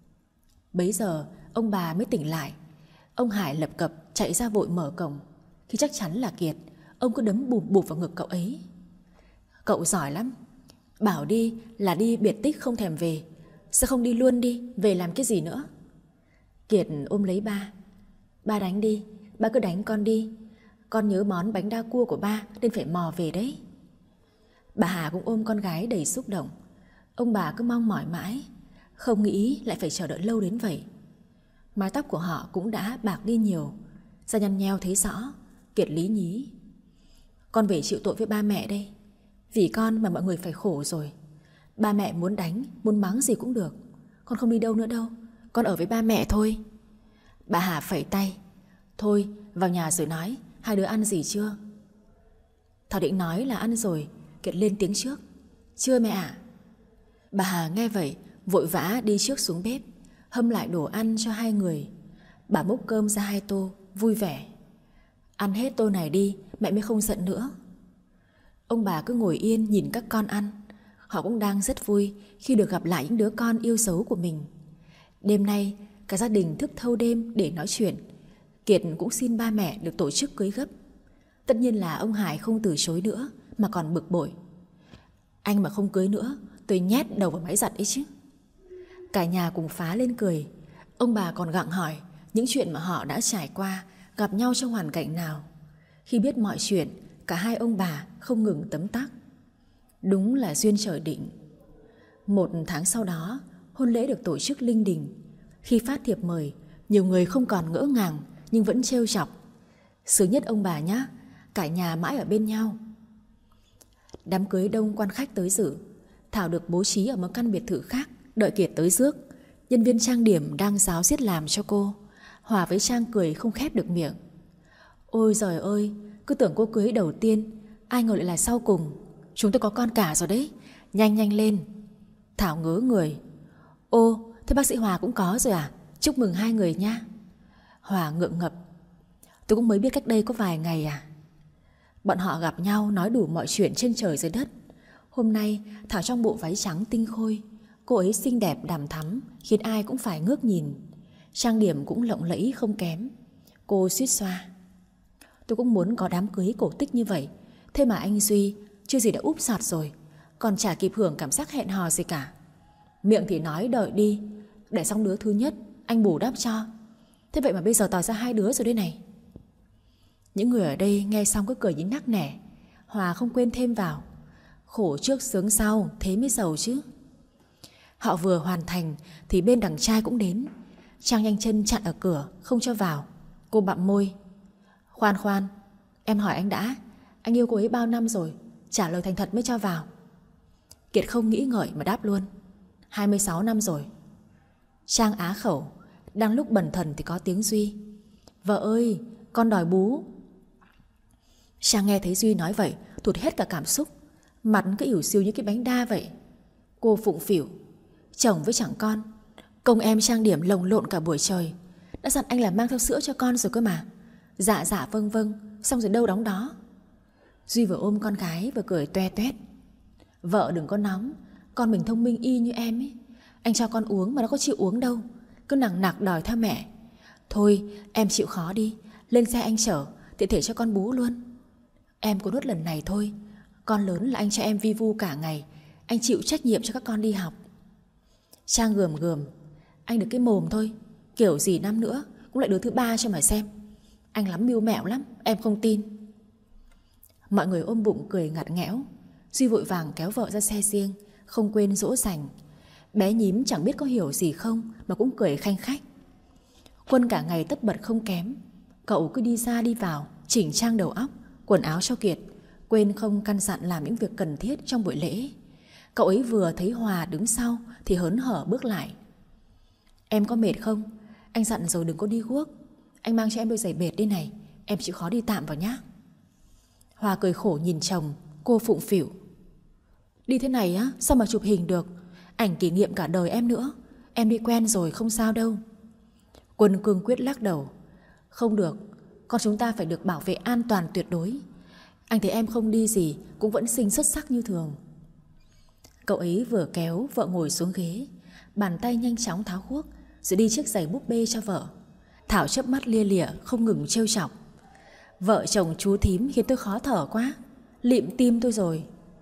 Bấy giờ ông bà mới tỉnh lại. Ông Hải lập cập chạy ra vội mở cổng. Khi chắc chắn là Kiệt, ông cứ đấm bụp bụp vào ngực cậu ấy: Cậu giỏi lắm. Bảo đi là đi biệt tích không thèm về. Sao không đi luôn đi? Về làm cái gì nữa? Kiệt ôm lấy ba: Ba đánh đi, ba cứ đánh con đi. Con nhớ món bánh đa cua của ba nên phải mò về đấy. Bà Hà cũng ôm con gái đầy xúc động. Ông bà cứ mong mỏi mãi, không nghĩ lại phải chờ đợi lâu đến vậy. Mái tóc của họ cũng đã bạc đi nhiều, da nhăn nheo thấy rõ. Kiệt lý nhí: Con về chịu tội với ba mẹ đây. Vì con mà mọi người phải khổ rồi. Ba mẹ muốn đánh, muốn mắng gì cũng được. Con không đi đâu nữa đâu, con ở với ba mẹ thôi. Bà Hà phẩy tay: Thôi vào nhà rồi nói. Hai đứa ăn gì chưa? Thảo định nói là ăn rồi. Kiệt lên tiếng trước: Chưa mẹ ạ. Bà Hà nghe vậy vội vã đi trước xuống bếp hâm lại đồ ăn cho hai người. Bà múc cơm ra hai tô, vui vẻ: Ăn hết tô này đi, mẹ mới không giận nữa. Ông bà cứ ngồi yên nhìn các con ăn. Họ cũng đang rất vui khi được gặp lại những đứa con yêu dấu của mình. Đêm nay cả gia đình thức thâu đêm để nói chuyện. Kiệt cũng xin ba mẹ được tổ chức cưới gấp. Tất nhiên là ông Hải không từ chối nữa, mà còn bực bội: Anh mà không cưới nữa, tôi nhét đầu vào máy giặt ấy chứ. Cả nhà cùng phá lên cười. Ông bà còn gặng hỏi những chuyện mà họ đã trải qua, gặp nhau trong hoàn cảnh nào. Khi biết mọi chuyện, cả hai ông bà không ngừng tấm tắc. Đúng là duyên trời định. Một tháng sau đó, hôn lễ được tổ chức linh đình. Khi phát thiệp mời, nhiều người không còn ngỡ ngàng nhưng vẫn trêu chọc: Sướng nhất ông bà nhá, cả nhà mãi ở bên nhau. Đám cưới đông quan khách tới dự. Thảo được bố trí ở một căn biệt thự khác đợi Kiệt tới rước. Nhân viên trang điểm đang ráo riết làm cho cô. Hòa với Trang cười không khép được miệng: Ôi giời ơi, cứ tưởng cô cưới đầu tiên, ai ngờ lại là sau cùng. Chúng tôi có con cả rồi đấy, nhanh nhanh lên. Thảo ngớ người: Ô, thế bác sĩ Hòa cũng có rồi à? Chúc mừng hai người nha. Hòa ngượng ngập: Tôi cũng mới biết cách đây có vài ngày à. Bọn họ gặp nhau nói đủ mọi chuyện trên trời dưới đất. Hôm nay Thảo trong bộ váy trắng tinh khôi. Cô ấy xinh đẹp đằm thắm, khiến ai cũng phải ngước nhìn. Trang điểm cũng lộng lẫy không kém. Cô suýt xoa: tôi cũng muốn có đám cưới cổ tích như vậy. Thế mà anh Duy chưa gì đã úp sọt rồi, còn chả kịp hưởng cảm giác hẹn hò gì cả. Miệng thì nói đợi đi, để xong đứa thứ nhất anh bù đắp cho. Thế vậy mà bây giờ tỏ ra hai đứa rồi đây này. Những người ở đây nghe xong cứ cười đến nắc nẻ. Hòa không quên thêm vào: khổ trước sướng sau, thế mới giàu chứ. Họ vừa hoàn thành thì bên đằng trai cũng đến. Trang nhanh chân chặn ở cửa không cho vào. Cô bặm môi: khoan khoan, em hỏi anh đã, anh yêu cô ấy bao năm rồi? Trả lời thành thật mới cho vào. Kiệt không nghĩ ngợi mà đáp luôn: hai mươi sáu năm rồi. Trang á khẩu. Đang lúc bần thần thì có tiếng Duy: vợ ơi, con đòi bú. Trang nghe thấy Duy nói vậy tụt hết cả cảm xúc, mặt cứ ỉu xìu như cái bánh đa vậy. Cô phụng phịu: chồng với chẳng con, công em trang điểm lồng lộn cả buổi trời. Đã dặn anh là mang theo sữa cho con rồi cơ mà. Dạ dạ vâng vâng, xong rồi đâu đóng đó. Duy vừa ôm con gái vừa cười toe toét: vợ đừng có nóng, con mình thông minh y như em ấy. Anh cho con uống mà nó có chịu uống đâu, cứ nằng nặc đòi theo mẹ. Thôi em chịu khó đi, lên xe anh chở, tiện thể cho con bú luôn. Em có nuốt lần này thôi, con lớn là anh cho em vi vu cả ngày. Anh chịu trách nhiệm cho các con đi học. Trang gườm gườm: anh được cái mồm thôi, kiểu gì năm nữa cũng lại đứa thứ ba cho mà xem. Anh lắm mưu mẹo lắm, em không tin. Mọi người ôm bụng cười ngặt nghẽo. Duy vội vàng kéo vợ ra xe riêng, không quên dỗ dành. Bé nhím chẳng biết có hiểu gì không mà cũng cười khanh khách. Quân cả ngày tất bật không kém. Cậu cứ đi ra đi vào, chỉnh trang đầu óc, quần áo cho Kiệt, quên không căn dặn làm những việc cần thiết trong buổi lễ. Cậu ấy vừa thấy Hòa đứng sau thì hớn hở bước lại: em có mệt không? Anh dặn rồi đừng có đi guốc. Anh mang cho em đôi giày bệt đây này, em chịu khó đi tạm vào nhá. Hòa cười khổ nhìn chồng. Cô phụng phịu: đi thế này á, sao mà chụp hình được? Ảnh kỷ niệm cả đời em nữa. Em đi quen rồi không sao đâu. Quân cương quyết lắc đầu: không được, con chúng ta phải được bảo vệ an toàn tuyệt đối. Anh thấy em không đi gì cũng vẫn xinh xuất sắc như thường. Cậu ấy vừa kéo vợ ngồi xuống ghế, bàn tay nhanh chóng tháo guốc rồi đi chiếc giày búp bê cho vợ. Thảo chớp mắt lia lịa không ngừng trêu chọc: vợ chồng chú thím khiến tôi khó thở quá, lịm tim tôi rồi.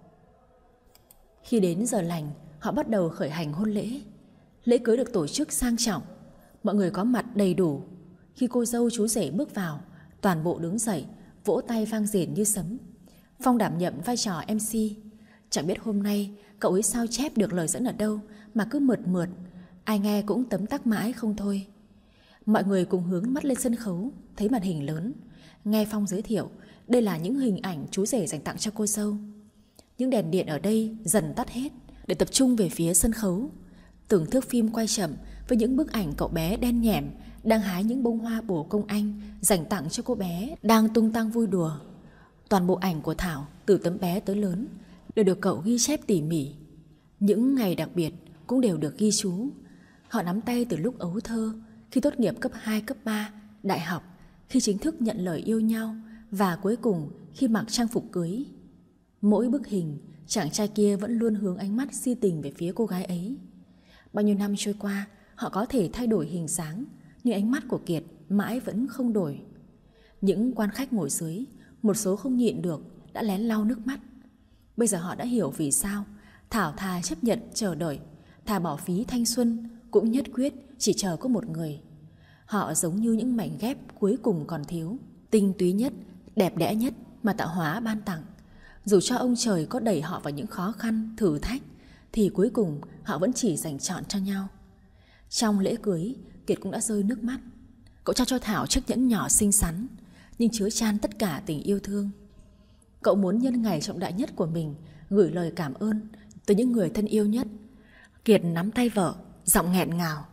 Khi đến giờ lành, họ bắt đầu khởi hành hôn lễ. Lễ cưới được tổ chức sang trọng, mọi người có mặt đầy đủ. Khi cô dâu chú rể bước vào, toàn bộ đứng dậy, vỗ tay vang dền như sấm. Phong đảm nhận vai trò em xê. Chẳng biết hôm nay cậu ấy sao chép được lời dẫn ở đâu mà cứ mượt mượt, ai nghe cũng tấm tắc mãi không thôi. Mọi người cùng hướng mắt lên sân khấu, thấy màn hình lớn, nghe Phong giới thiệu đây là những hình ảnh chú rể dành tặng cho cô dâu. Những đèn điện ở đây dần tắt hết để tập trung về phía sân khấu. Từng thước phim quay chậm với những bức ảnh cậu bé đen nhẻm đang hái những bông hoa bồ công anh dành tặng cho cô bé đang tung tăng vui đùa. Toàn bộ ảnh của Thảo từ tấm bé tới lớn đều được cậu ghi chép tỉ mỉ. Những ngày đặc biệt cũng đều được ghi chú. Họ nắm tay từ lúc ấu thơ, khi tốt nghiệp cấp hai, cấp ba, đại học, khi chính thức nhận lời yêu nhau, và cuối cùng khi mặc trang phục cưới. Mỗi bức hình, chàng trai kia vẫn luôn hướng ánh mắt si tình về phía cô gái ấy. Bao nhiêu năm trôi qua, họ có thể thay đổi hình dáng, nhưng ánh mắt của Kiệt mãi vẫn không đổi. Những quan khách ngồi dưới, một số không nhịn được đã lén lau nước mắt. Bây giờ họ đã hiểu vì sao Thảo thà chấp nhận chờ đợi, thà bỏ phí thanh xuân, cũng nhất quyết chỉ chờ có một người. Họ giống như những mảnh ghép cuối cùng còn thiếu, tinh túy nhất, đẹp đẽ nhất mà tạo hóa ban tặng. Dù cho ông trời có đẩy họ vào những khó khăn, thử thách, thì cuối cùng họ vẫn chỉ dành trọn cho nhau. Trong lễ cưới, Kiệt cũng đã rơi nước mắt. Cậu trao cho Thảo chiếc nhẫn nhỏ xinh xắn, nhưng chứa chan tất cả tình yêu thương. Cậu muốn nhân ngày trọng đại nhất của mình gửi lời cảm ơn tới những người thân yêu nhất. Kiệt nắm tay vợ, giọng nghẹn ngào: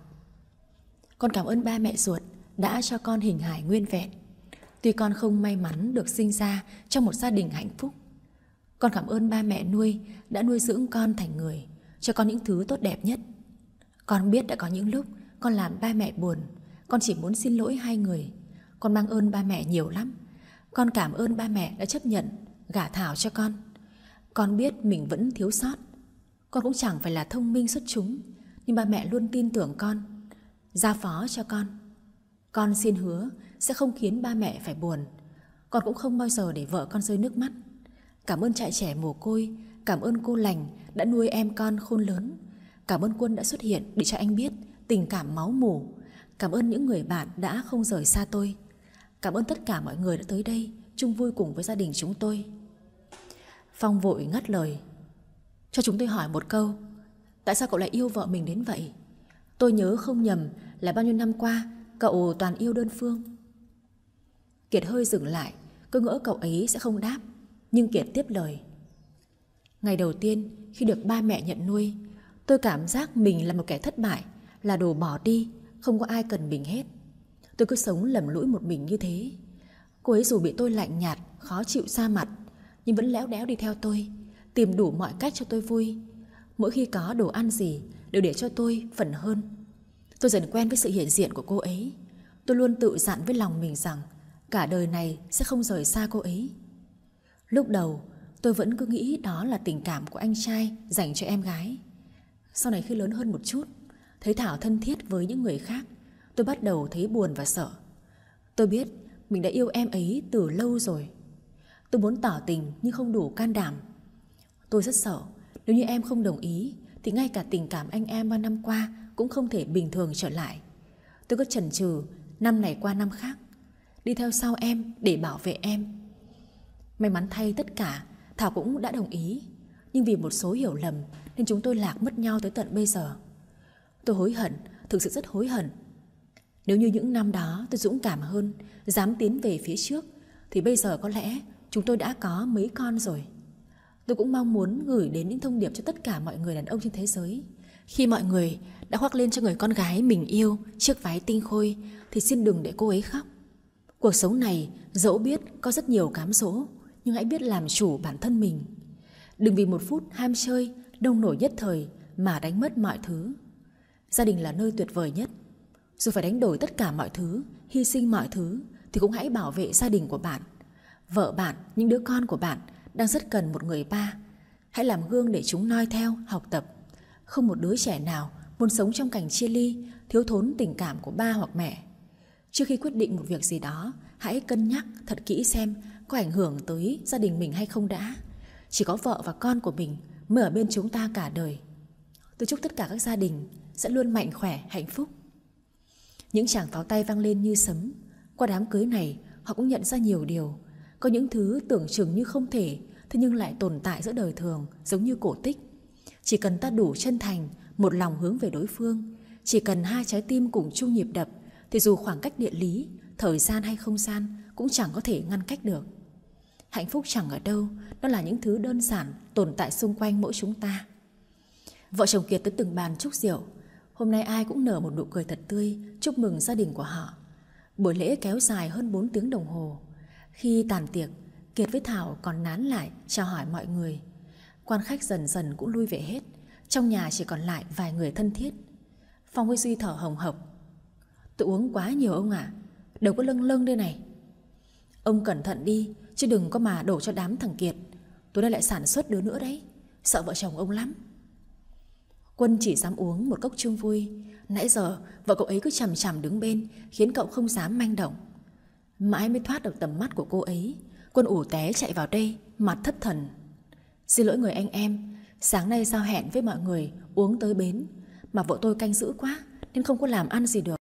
con cảm ơn ba mẹ ruột đã cho con hình hài nguyên vẹn. Tuy con không may mắn được sinh ra trong một gia đình hạnh phúc, con cảm ơn ba mẹ nuôi đã nuôi dưỡng con thành người, cho con những thứ tốt đẹp nhất. Con biết đã có những lúc con làm ba mẹ buồn, con chỉ muốn xin lỗi hai người. Con mang ơn ba mẹ nhiều lắm. Con cảm ơn ba mẹ đã chấp nhận gả Thảo cho con. Con biết mình vẫn thiếu sót. Con cũng chẳng phải là thông minh xuất chúng, nhưng ba mẹ luôn tin tưởng con, giao phó cho con. Con xin hứa sẽ không khiến ba mẹ phải buồn. Con cũng không bao giờ để vợ con rơi nước mắt. Cảm ơn trại trẻ mồ côi, cảm ơn cô lành đã nuôi em con khôn lớn. Cảm ơn Quân đã xuất hiện để cho anh biết tình cảm máu mủ. Cảm ơn những người bạn đã không rời xa tôi. Cảm ơn tất cả mọi người đã tới đây chung vui cùng với gia đình chúng tôi. Phong vội ngắt lời. Cho chúng tôi hỏi một câu, tại sao cậu lại yêu vợ mình đến vậy? Tôi nhớ không nhầm là bao nhiêu năm qua cậu toàn yêu đơn phương. Kiệt hơi dừng lại, cứ ngỡ cậu ấy sẽ không đáp, nhưng Kiệt tiếp lời. Ngày đầu tiên khi được ba mẹ nhận nuôi, tôi cảm giác mình là một kẻ thất bại, là đồ bỏ đi, không có ai cần mình hết. Tôi cứ sống lầm lũi một mình như thế. Cô ấy dù bị tôi lạnh nhạt, khó chịu xa mặt, nhưng vẫn léo đéo đi theo tôi, tìm đủ mọi cách cho tôi vui. Mỗi khi có đồ ăn gì đều để cho tôi phần hơn. Tôi dần quen với sự hiện diện của cô ấy. Tôi luôn tự dặn với lòng mình rằng cả đời này sẽ không rời xa cô ấy. Lúc đầu tôi vẫn cứ nghĩ đó là tình cảm của anh trai dành cho em gái. Sau này khi lớn hơn một chút, thấy Thảo thân thiết với những người khác, tôi bắt đầu thấy buồn và sợ. Tôi biết mình đã yêu em ấy từ lâu rồi. Tôi muốn tỏ tình nhưng không đủ can đảm. Tôi rất sợ nếu như em không đồng ý thì ngay cả tình cảm anh em bao năm qua cũng không thể bình thường trở lại. Tôi cứ chần chừ năm này qua năm khác, đi theo sau em để bảo vệ em. May mắn thay tất cả Thảo cũng đã đồng ý, nhưng vì một số hiểu lầm nên chúng tôi lạc mất nhau tới tận bây giờ. Tôi hối hận, thực sự rất hối hận. Nếu như những năm đó tôi dũng cảm hơn, dám tiến về phía trước, thì bây giờ có lẽ chúng tôi đã có mấy con rồi. Tôi cũng mong muốn gửi đến những thông điệp cho tất cả mọi người đàn ông trên thế giới. Khi mọi người đã khoác lên cho người con gái mình yêu chiếc váy tinh khôi thì xin đừng để cô ấy khóc. Cuộc sống này dẫu biết có rất nhiều cám dỗ, nhưng hãy biết làm chủ bản thân mình. Đừng vì một phút ham chơi, nông nổi nhất thời mà đánh mất mọi thứ. Gia đình là nơi tuyệt vời nhất. Dù phải đánh đổi tất cả mọi thứ, hy sinh mọi thứ, thì cũng hãy bảo vệ gia đình của bạn. Vợ bạn, những đứa con của bạn đang rất cần một người ba. Hãy làm gương để chúng noi theo, học tập. Không một đứa trẻ nào muốn sống trong cảnh chia ly, thiếu thốn tình cảm của ba hoặc mẹ. Trước khi quyết định một việc gì đó, hãy cân nhắc thật kỹ xem có ảnh hưởng tới gia đình mình hay không đã. Chỉ có vợ và con của mình mới ở bên chúng ta cả đời. Tôi chúc tất cả các gia đình sẽ luôn mạnh khỏe, hạnh phúc. Những tràng pháo tay vang lên như sấm. Qua đám cưới này, họ cũng nhận ra nhiều điều. Có những thứ tưởng chừng như không thể, thế nhưng lại tồn tại giữa đời thường, giống như cổ tích. Chỉ cần ta đủ chân thành, một lòng hướng về đối phương, chỉ cần hai trái tim cùng chung nhịp đập, thì dù khoảng cách địa lý, thời gian hay không gian cũng chẳng có thể ngăn cách được. Hạnh phúc chẳng ở đâu, đó là những thứ đơn giản tồn tại xung quanh mỗi chúng ta. Vợ chồng Kiệt tới từng bàn chúc rượu. Hôm nay ai cũng nở một nụ cười thật tươi chúc mừng gia đình của họ. Buổi lễ kéo dài hơn bốn tiếng đồng hồ. Khi tàn tiệc, Kiệt với Thảo còn nán lại chào hỏi mọi người. Quan khách dần dần cũng lui về hết. Trong nhà chỉ còn lại vài người thân thiết. Phong với Duy thở hồng hộc. Tôi uống quá nhiều ông ạ, à. Đâu có lâng lâng đây này. Ông cẩn thận đi, chứ đừng có mà đổ cho đám thằng Kiệt. Tối nay lại sản xuất đứa nữa đấy. Sợ vợ chồng ông lắm. Quân chỉ dám uống một cốc chung vui. Nãy giờ vợ cậu ấy cứ chằm chằm đứng bên, khiến cậu không dám manh động. Mãi mới thoát được tầm mắt của cô ấy. Quân ủ té chạy vào đây, mặt thất thần. Xin lỗi người anh em, sáng nay giao hẹn với mọi người uống tới bến, mà vợ tôi canh dữ quá nên không có làm ăn gì được.